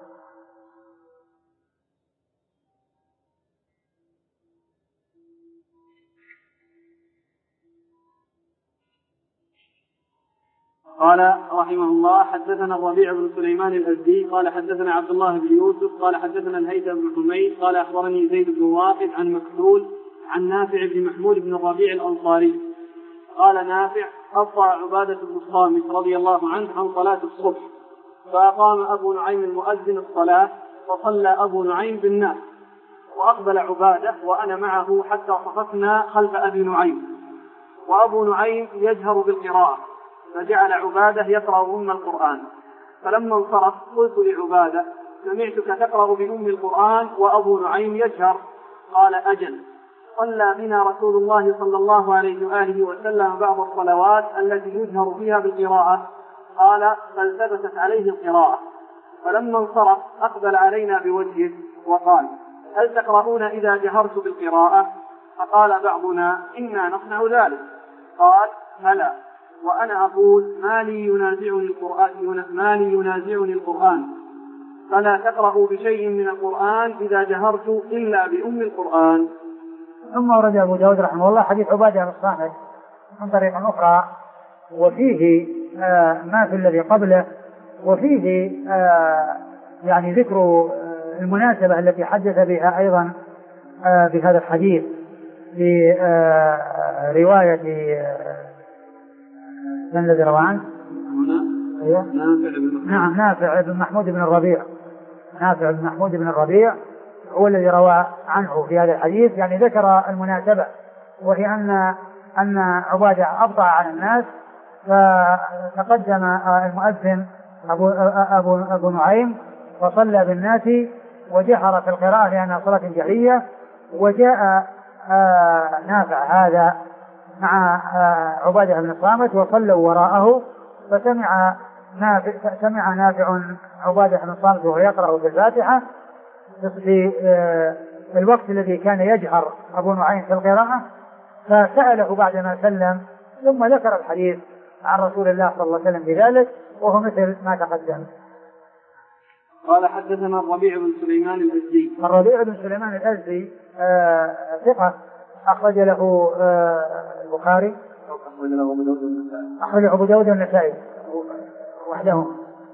قال رحمه الله حدثنا الربيع بن سليمان الأزدي قال حدثنا عبد الله بن يوسف قال حدثنا الهيثم بن حميد قال أخبرني زيد بن واقد عن مكحول عن نافع بن محمود بن الربيع الأنصاري قال نافع قطع عبادة بن الصامت رضي الله عنه عن صلاة الصبح، فأقام أبو نعيم المؤذن الصلاة فصلى أبو نعيم بالناس، وأقبل عبادة وأنا معه حتى صففنا خلف أبي نعيم، وأبو نعيم يجهر بالقراءة، فجعل عبادة يقرأ أم القرآن، فلما انصرف قلت لعبادة سمعتك تقرأ بأم القرآن وأبو نعيم يجهر، قال أجل، صلى بنا رسول الله صلى الله عليه وآله وسلم بعض الصلوات التي يجهر فيها بالقراءة، قال بل ثبتت عليه القراءة، فلما انصرف أقبل علينا بوجهه وقال هل تقرؤون إذا جهرت بالقراءة؟ فقال بعضنا إنا نصنع ذلك، قال هلا، وأنا أقول ما لي ينازعني القرآن ما لي ينازعني القرآن فلا تقرأوا بشيء من القرآن إذا جهرت إلا بأم القرآن. ثم ورد أبو داود رحمه الله حديث عبادة بن الصامت من طريق أخرى، وفيه آه ما في الذي قبله، وفيه آه يعني ذكر آه المناسبة التي حدث بها أيضا آه بهذا الحديث في آه رواية آه من الذي روى عنه؟ أيوة. نعم نافع بن محمود بن الربيع. نافع بن محمود بن الربيع هو الذي روى عنه في هذا الحديث، يعني ذكر المناسبة، وهي أن أن عبادة أبطأ على الناس، فتقدم المؤذن أبو, أبو, أبو نعيم وصلى بالناس وجهر في القراءة لأنها صلاة جهرية، وجاء نافع هذا مع عبادة بن الصامت وصلوا وراءه، فسمع نافع, سمع نافع عبادة بن الصامت وهو يقرأ في الفاتحة في الوقت الذي كان يجهر أبو نعيم في القراءة، فسأله بعدما سلم، ثم ذكر الحديث عن رسول الله صلى الله عليه وسلم بذلك، وهو مثل ما تقدم. قال حدثنا الربيع بن سليمان الأزدي. الربيع بن سليمان الأزدي آه ثقة أخرج له آه البخاري أخرج له أبو داود والنسائي أخرج أبو داود والنسائي وحده.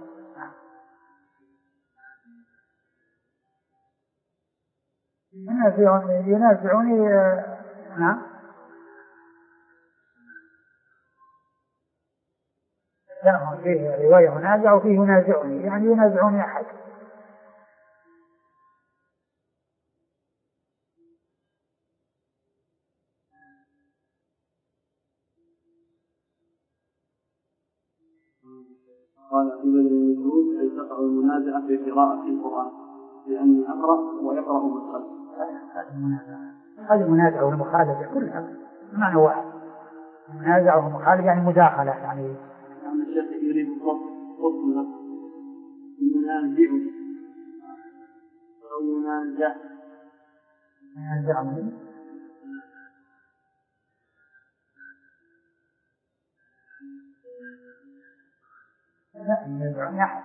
ينازعني نعم لا فيه رواية منازع وفيه ينازعني، يعني ينازعني أحد. قال في بدر المسعود أي تقع المنازعة في قراءة القرآن لأني أقرأ ويقرأ من خلف. هذه المنازعة والمخالفة كلها معنى واحد. المنازعة والمخالفة يعني مداخلة يعني. يعني الشيخ يريد الضبط ضبط منازع أو منازع منازع لا ينازعني أحد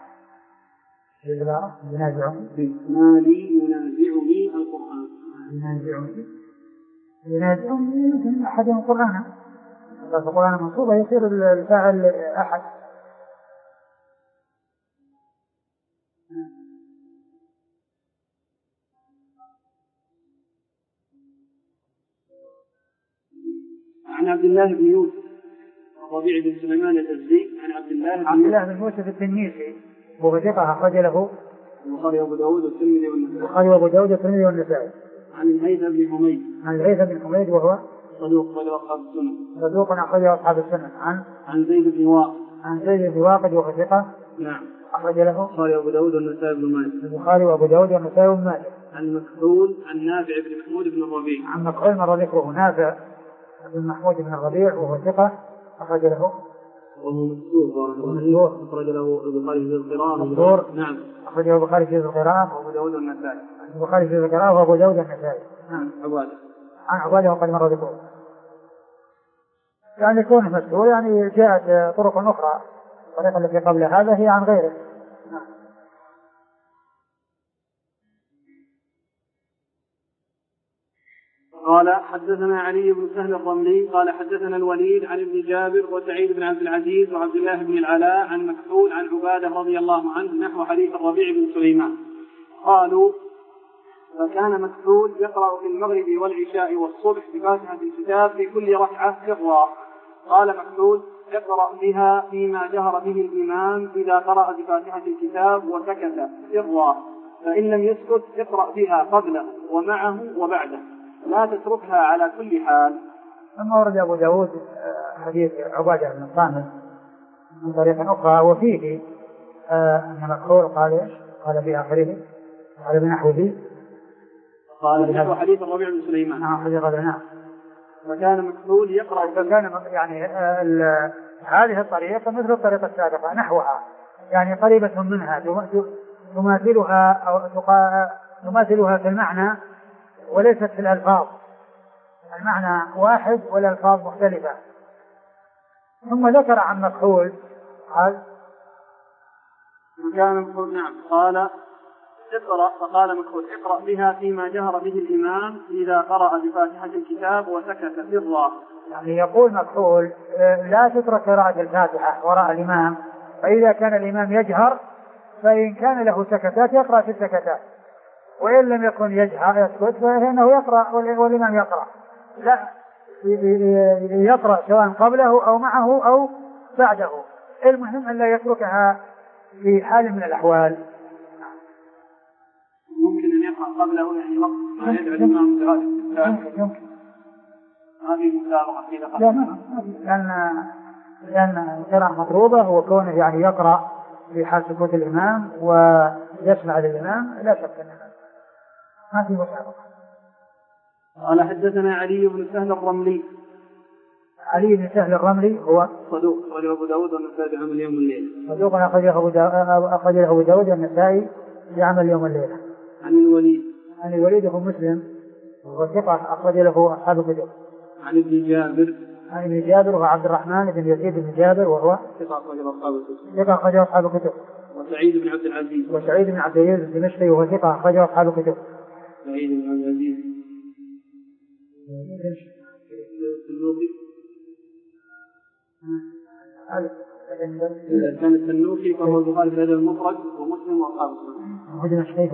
ينازعني مالي ينازعني القرآن ينازعني ينازعني يمكن أحد القرآن إذا القرآن منصوبة يصير الفاعل أحد. عن عبد الله بن يوسف الربيع بن سليمان الأزدي عن عبد الله بن عبد الله بن يوسف التنيسي وهو ثقة أخرج له البخاري وأبو داود والترمذي والنسائي. البخاري وأبو داود والترمذي والنسائي. عن الهيثم بن حميد عن الهيثم بن حميد وهو صدوق أخرج أصحاب السنن. صدوق أخرج أصحاب السنن. عن عن زيد بن واقد عن زيد بن واقد وهو ثقة نعم أخرج له البخاري وأبو داود والنسائي بن ماجه. البخاري وأبو داود والنسائي بن ماجه. عن مكحول عن نافع بن محمود بن الربيع. عن مكحول مر ذكره نافع بن محمود بن الربيع وهو ثقة أخرج له وهو مستور أخرج له البخاري في القراءة. مستور نعم أخرج له البخاري في القراءة وأبو داود والنسائي. البخاري في القراءة وأبو داود والنسائي. نعم عبادة عن عبادة وقد مر ذكره. يعني يكون مستور يعني جاءت طرق أخرى. الطريقة التي قبل هذا هي عن غيره. قال حدثنا علي بن سهل الرملي قال حدثنا الوليد عن ابن جابر وسعيد بن عبد العزيز وعبد الله بن العلاء عن مكحول عن عبادة رضي الله عنه نحو حديث الربيع بن سليمان. قالوا فكان مكحول يقرأ في المغرب والعشاء والصبح بفاتحة الكتاب في كل ركعة سرا. قال مكحول يقرأ بها فيما جهر به الإمام إذا قرأ بفاتحة الكتاب وسكت سرا، فإن لم يسكت اقرأ بها قبله ومعه وبعده لا تتركها على كل حال. أما ورد أبو داود حديث عبادة بن الصامت من طريق أخرى وفيه أن مكحول قال قال بآخره قال بنحوه قال بنحو حديث الربيع بن سليمان. نعم حديث الربيع. فكان مكحول يقرأ فكان يعني هذه الطريقة مثل الطريقة السابقة نحوها يعني قريبة منها تماثلها أو تماثلها في المعنى وليست في الألفاظ. المعنى واحد والألفاظ مختلفة. ثم ذكر عن مكحول قال كان مكحول نعم قال اقرأ فقال مكحول اقرأ بها فيما جهر به الإمام إذا قرأ بفاتحة الكتاب وسكت سرا. يعني يقول مكحول لا تترك قراءة الفاتحة وراء الإمام، فإذا كان الإمام يجهر فإن كان له سكتات يقرأ في السكتات، وإن لم يكن يجهر يسكت فإنه يقرأ والإمام يقرأ، لا يقرأ سواء قبله أو معه أو بعده. المهم أن لا يتركها في حال من الأحوال. ممكن أن يقرأ قبله يعني وقت ما يدعو الإمام بهذه يمكن يمكن هذه مسابقة في لا ما لأن لأن القراءة مطلوبة وكونه يعني يقرأ في حال سكوت الإمام ويسمع للإمام لا شك أن ما في مسابقة. قال حدثنا علي بن سهل الرملي. علي بن سهل الرملي هو صدوق أخرجه أبو داود والنسائي عمل يوم الليل. صدوق أخرجه أبو داود والنسائي بعمل يوم الليلة. عن الوليد عن الوليد هو مسلم وهو ثقة أخرج له أصحاب الكتب. عن ابن جابر عن ابن جابر وهو عبد الرحمن بن يزيد بن جابر وهو ثقة أخرج أصحاب الكتب. ثقة أخرج أصحاب الكتب. وسعيد بن عبد العزيز وسعيد بن عبد العزيز الدمشقي وهو ثقة أخرج أصحاب الكتب. سعيد بن عبد العزيز إذا كان التنوخي فهو البخاري في الأدب المفرد ومسلم وأصحاب السنن. هو دمشقي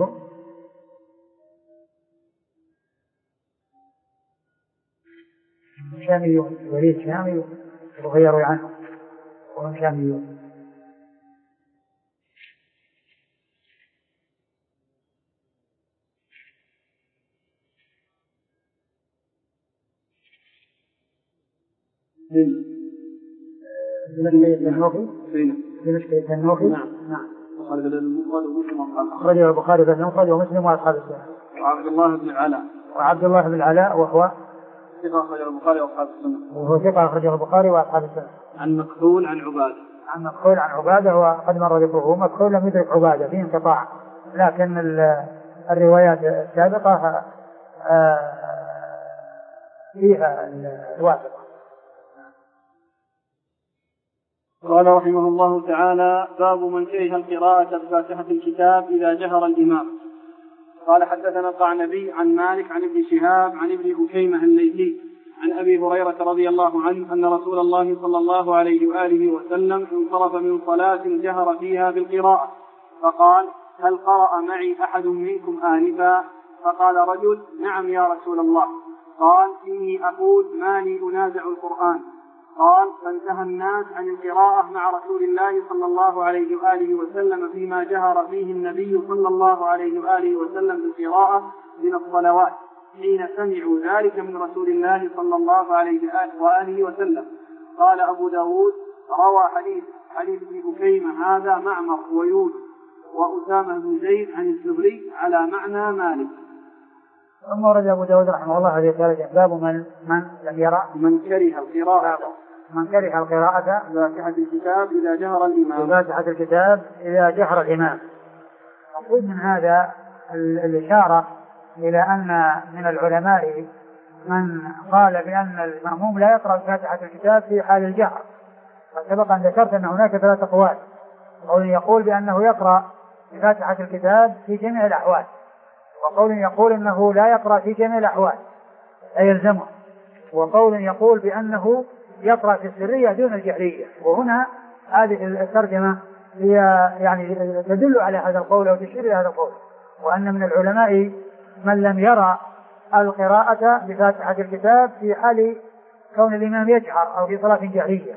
شاميون وليد شامي وغيروا عنه وهم شاميون. دمشقي التنوخي بمشكلة التنوخي. نعم. نعم. أخرجه البخاري في المفرد ومسلم وأصحاب السنة. وعبد الله بن العلاء. وعبد الله بن العلاء وهو ثقة أخرجه البخاري وأصحاب السنة. وهو ثقة أخرجه البخاري وأصحاب السنة. عن مكحول عن عبادة. عن مكحول عن عبادة وقد مر ذكره. مكحول لم يدرك عبادة فيه انقطاع، لكن الروايات السابقة فيها الواسطة. قال رحمه الله تعالى: باب من كره القراءة بفاتحة الكتاب إذا جهر الإمام. قال حدثنا القعنبي عن مالك عن ابن شهاب عن ابن أكيمة الليثي عن أبي هريرة رضي الله عنه أن رسول الله صلى الله عليه وآله وسلم انصرف من صلاة جهر فيها بالقراءة فقال: هل قرأ معي أحد منكم آنفا؟ فقال رجل: نعم يا رسول الله. قال: إني أقول ما لي أنازع القرآن. قال: فانتهى الناس عن القراءة مع رسول الله صلى الله عليه وآله وسلم فيما جهر فيه النبي صلى الله عليه وآله وسلم بالقراءة من الصلوات حين سمعوا ذلك من رسول الله صلى الله عليه وآله وسلم. قال أبو داود: روى حديث حديث ابن أكيمة هذا معمر ويونس وأسامة بن زيد عن الزهري على معنى مالك. ثم ورد أبو داود رحمه الله هذه الثالثة: باب من من لم يرى من كره القراءة من كره القراءة بفاتحة الكتاب إذا جهر الإمام بفاتحة الكتاب إذا جهر الإمام. مقصود من هذا الإشارة إلى أن من العلماء من قال بأن المأموم لا يقرأ بفاتحة الكتاب في حال الجهر. فسبق أن ذكرت أن هناك ثلاث أقوال: قول يقول بأنه يقرأ بفاتحة الكتاب في جميع الأحوال، وقول يقول أنه لا يقرأ في جميع الأحوال لا يلزمه، وقول يقول بأنه يقرأ في السرية دون الجهرية. وهنا هذه الترجمة هي يعني تدل على هذا القول أو تشير إلى هذا القول، وأن من العلماء من لم يرى القراءة بفاتحة الكتاب في حال كون الإمام يجهر أو في صلاة جهرية.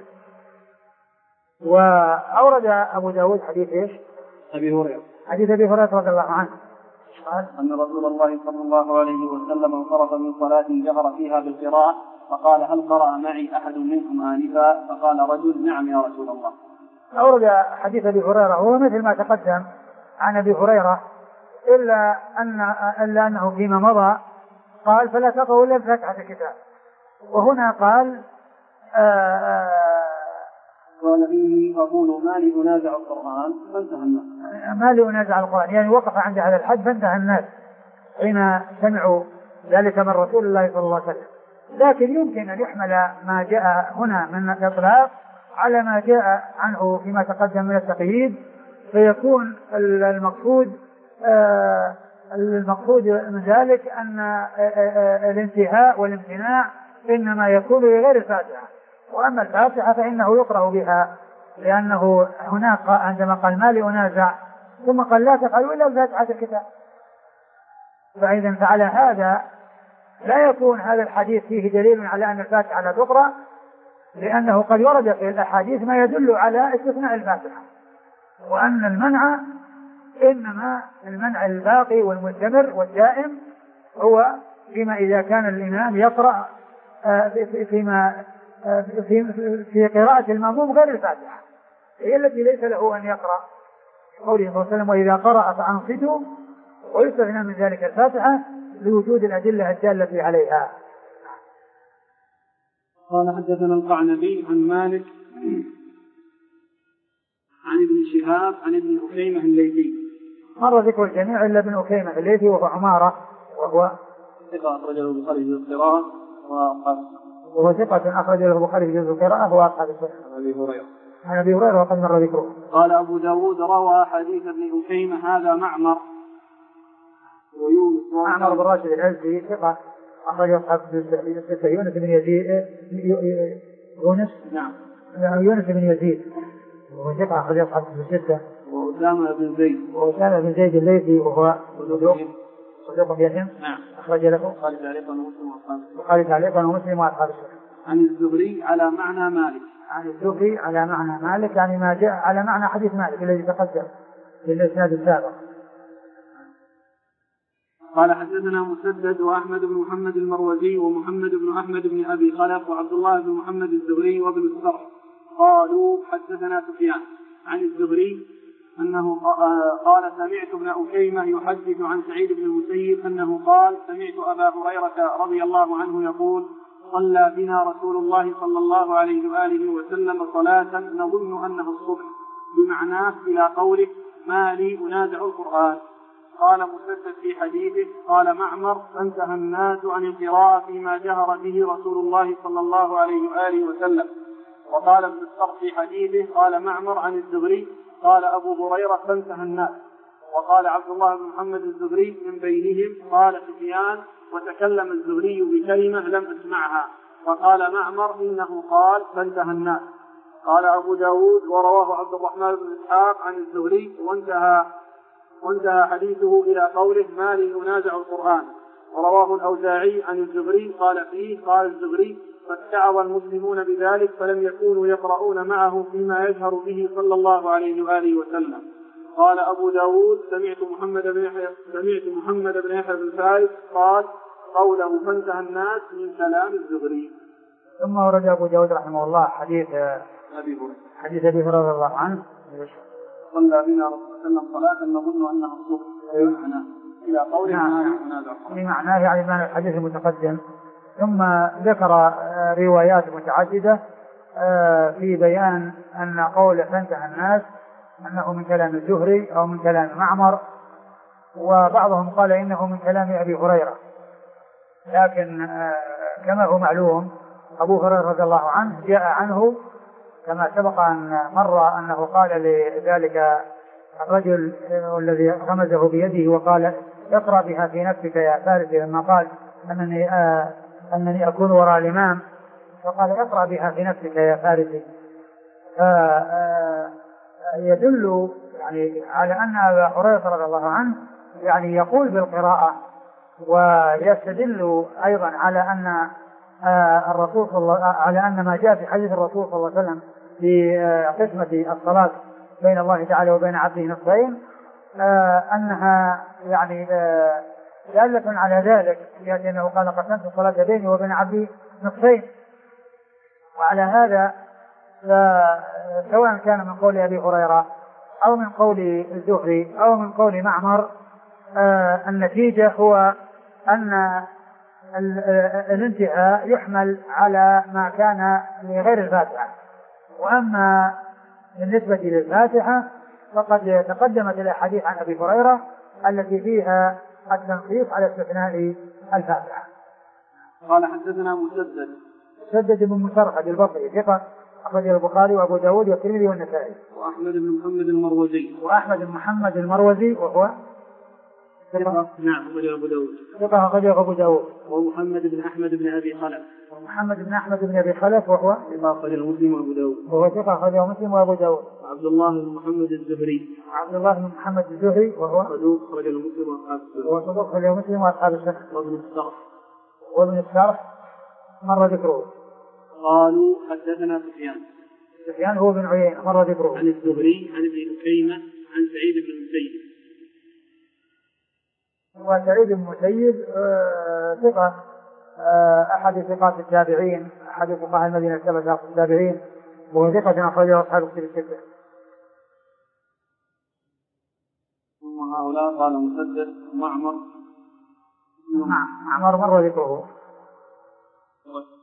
وأورد أبو داود حديث إيش؟ أبي هريرة حديث أبي هريرة رضي الله عنه قال أن رسول الله صلى الله عليه وسلم انصرف من صلاة جهر فيها بالقراءة فقال: هل قرأ معي أحد منكم آنفا؟ فقال رجل: نعم يا رسول الله. أورد حديث أبي هريرة هو مثل ما تقدم عن أبي هريرة، إلا أن إلا أنه فيما مضى قال: فلا تقرأوا إلا بفاتحة الكتاب. وهنا قال آآ آآ قال: إني أقول ما لي أنازع القرآن فانتهى الناس. ما لي أنازع القرآن يعني وقف عند هذا الحد فانتهى الناس حين سمعوا ذلك من رسول الله صلى الله عليه وسلم. لكن يمكن أن يحمل ما جاء هنا من الإطلاق على ما جاء عنه فيما تقدم من التقييد، فيكون المقصود آه المقصود من ذلك أن آه آه الانتهاء والامتناع إنما يكون لغير الفاتحة، وأما الفاتحة فإنه يقرأ بها، لأنه هناك عندما قال ما لي أنازع ثم قال لا تفعلوا إلا بفاتحة الكتاب. فإذا فعلى هذا لا يكون هذا الحديث فيه دليل على أن الفاتحة لا تقرأ، لأنه قد ورد في الأحاديث ما يدل على استثناء الفاتحة، وأن المنع إنما المنع الباقي والمستمر والدائم هو فيما إذا كان الإمام يقرأ فيما في, في قراءة المأموم غير الفاتحة، هي التي ليس له أن يقرأ. قوله صلى الله عليه وسلم: وإذا قرأ فأنصتوا، ويستثنى من ذلك الفاتحة لوجود الأدلة الدالة عليها. قال: حدثنا القعنبي عن مالك عن ابن شهاب عن ابن أكيمة الليثي. مر ذكر الجميع إلا ابن أكيمة الليثي وهو عمارة، وهو ثقة أخرجه البخاري في القراءة وهو ثقة أخرج له البخاري في جزء القراءة وأصحاب السنن. أبي هريرة عن أبي هريرة وقد مر ذكره. قال أبو داود: روى حديث ابن أكيمة هذا معمر ويونس. معمر بن راشد الأزدي ثقة أخرج أصحاب الستة. يونس بن يزيد يونس نعم يونس بن يزيد وهو ثقة أخرج أصحاب الستة. وأسامة بن زيد وأسامة بن زيد الليثي وهو صدوق يهم. نعم أخرج له البخاري تعليقا ومسلم وأصحاب البخاري تعليقا ومسلم وأصحاب السنن. عن الزهري على معنى مالك. عن الزهري على معنى مالك يعني ما جاء على معنى حديث مالك الذي تقدم في الإسناد السابق. قال: حدثنا مسدد وأحمد بن محمد المروزي ومحمد بن أحمد بن أبي خلف وعبد الله بن محمد الزهري وابن السرح قالوا: حدثنا سفيان عن الزهري أنه قال سمعت ابن أكيمة يحدث عن سعيد بن المسيب أنه قال سمعت أبا هريرة رضي الله عنه يقول صلى بنا رسول الله صلى الله عليه وآله وسلم صلاة نظن أنها الصبح بمعناه إلى قوله ما لي أنازع القرآن. قال مسدد في حديثه قال معمر فانتهى الناس عن القراءة فيما جهر به رسول الله صلى الله عليه وآله وسلم. وقال ابن الصرح في حديثه قال معمر عن الزهري قال أبو هريرة فانتهى الناس. وقال عبد الله بن محمد الزهري من بينهم قال سفيان وتكلم الزهري بكلمة لم أسمعها. وقال معمر إنه قال فانتهى الناس. قال أبو داود ورواه عبد الرحمن بن إسحاق عن الزهري وانتهى وانتهى حديثه إلى قوله ما لي أنازع القرآن. ورواه الأوزاعي عن الزهري قال فيه قال الزهري فاتعظ المسلمون بذلك فلم يكونوا يقرؤون معه فيما يجهر به صلى الله عليه وآله وسلم. قال أبو داود سمعت محمد بن يحيى سمعت محمد بن يحيى بن فارس قال قوله فانتهى الناس من كلام الزهري. ثم ورد أبو داود رحمه الله حديث أبي هريرة حديث أبي هريرة رضي الله عنه صلى بنا رسول الله صلى الله عليه وسلم صلاة نظن أنها الصبح بمعناه إلى قوله في معناه يعني معنى الحديث المتقدم. ثم ذكر روايات متعددة في بيان أن قول فانتهى الناس أنه من كلام الزهري أو من كلام معمر، وبعضهم قال إنه من كلام أبي هريرة. لكن كما هو معلوم أبو هريرة رضي الله عنه جاء عنه كما سبق أن مر أنه قال لذلك الرجل الذي غمزه بيده وقال اقرأ بها في نفسك يا فارس لما قال أنني, آه أنني أكون وراء الإمام، فقال اقرأ بها في نفسك يا فارس. آه يدل يعني على أن أبا هريرة رضي الله عنه يعني يقول بالقراءة، ويستدل أيضا على أن آه الرسول صلى الله على أن ما جاء في حديث الرسول صلى الله عليه وسلم في آه قسمة الصلاة بين الله تعالى وبين عبده نصفين آه أنها يعني آه دالة على ذلك، لأنه قال قسمت الصلاة بيني وبين عبدي نصفين. وعلى هذا سواء كان من قول أبي هريرة أو من قول الزهري أو من قول معمر آه النتيجة هو أن الانتهاء يحمل على ما كان لغير الفاتحة. وأما بالنسبة للفاتحة فقد تقدمت الأحاديث عن أبي هريرة التي فيها التنصيص على استثناء الفاتحة. قال حدثنا مسدد مسدد بن مسرحد البصري ثقة أخرجه البخاري وأبو داود والترمذي والنسائي. وأحمد بن محمد المروزي وأحمد بن محمد المروزي وهو ثقة نعم أخرجه أبو داود ثقة أخرجه أبو داود. ومحمد بن أحمد بن أبي خلف ومحمد بن أحمد بن أبي خلف وهو ثقة أخرجه مسلم وأبو داود. وهو ثقة أخرجه مسلم وأبو داود. وعبد الله بن محمد الزهري عبد الله بن محمد الزهري وهو صدوق أخرجه مسلم وأصحاب السنن. وهو صدوق أخرجه مسلم وأصحاب السنن. وابن السرح وابن السرح مر ذكره. قالوا حدثنا سفيان سفيان هو بن عيينة مر ذكره. عن الزهري عن ابن أكيمة عن سعيد بن المسيب. وسعيد بن المسيب ثقة أحد ثقات التابعين أحد فقهاء المدينة السبعة التابعين، وهو ثقة أخرجه أصحاب الكتب الستة. ثم هؤلاء قال مسدد معمر معمر مر ذكره.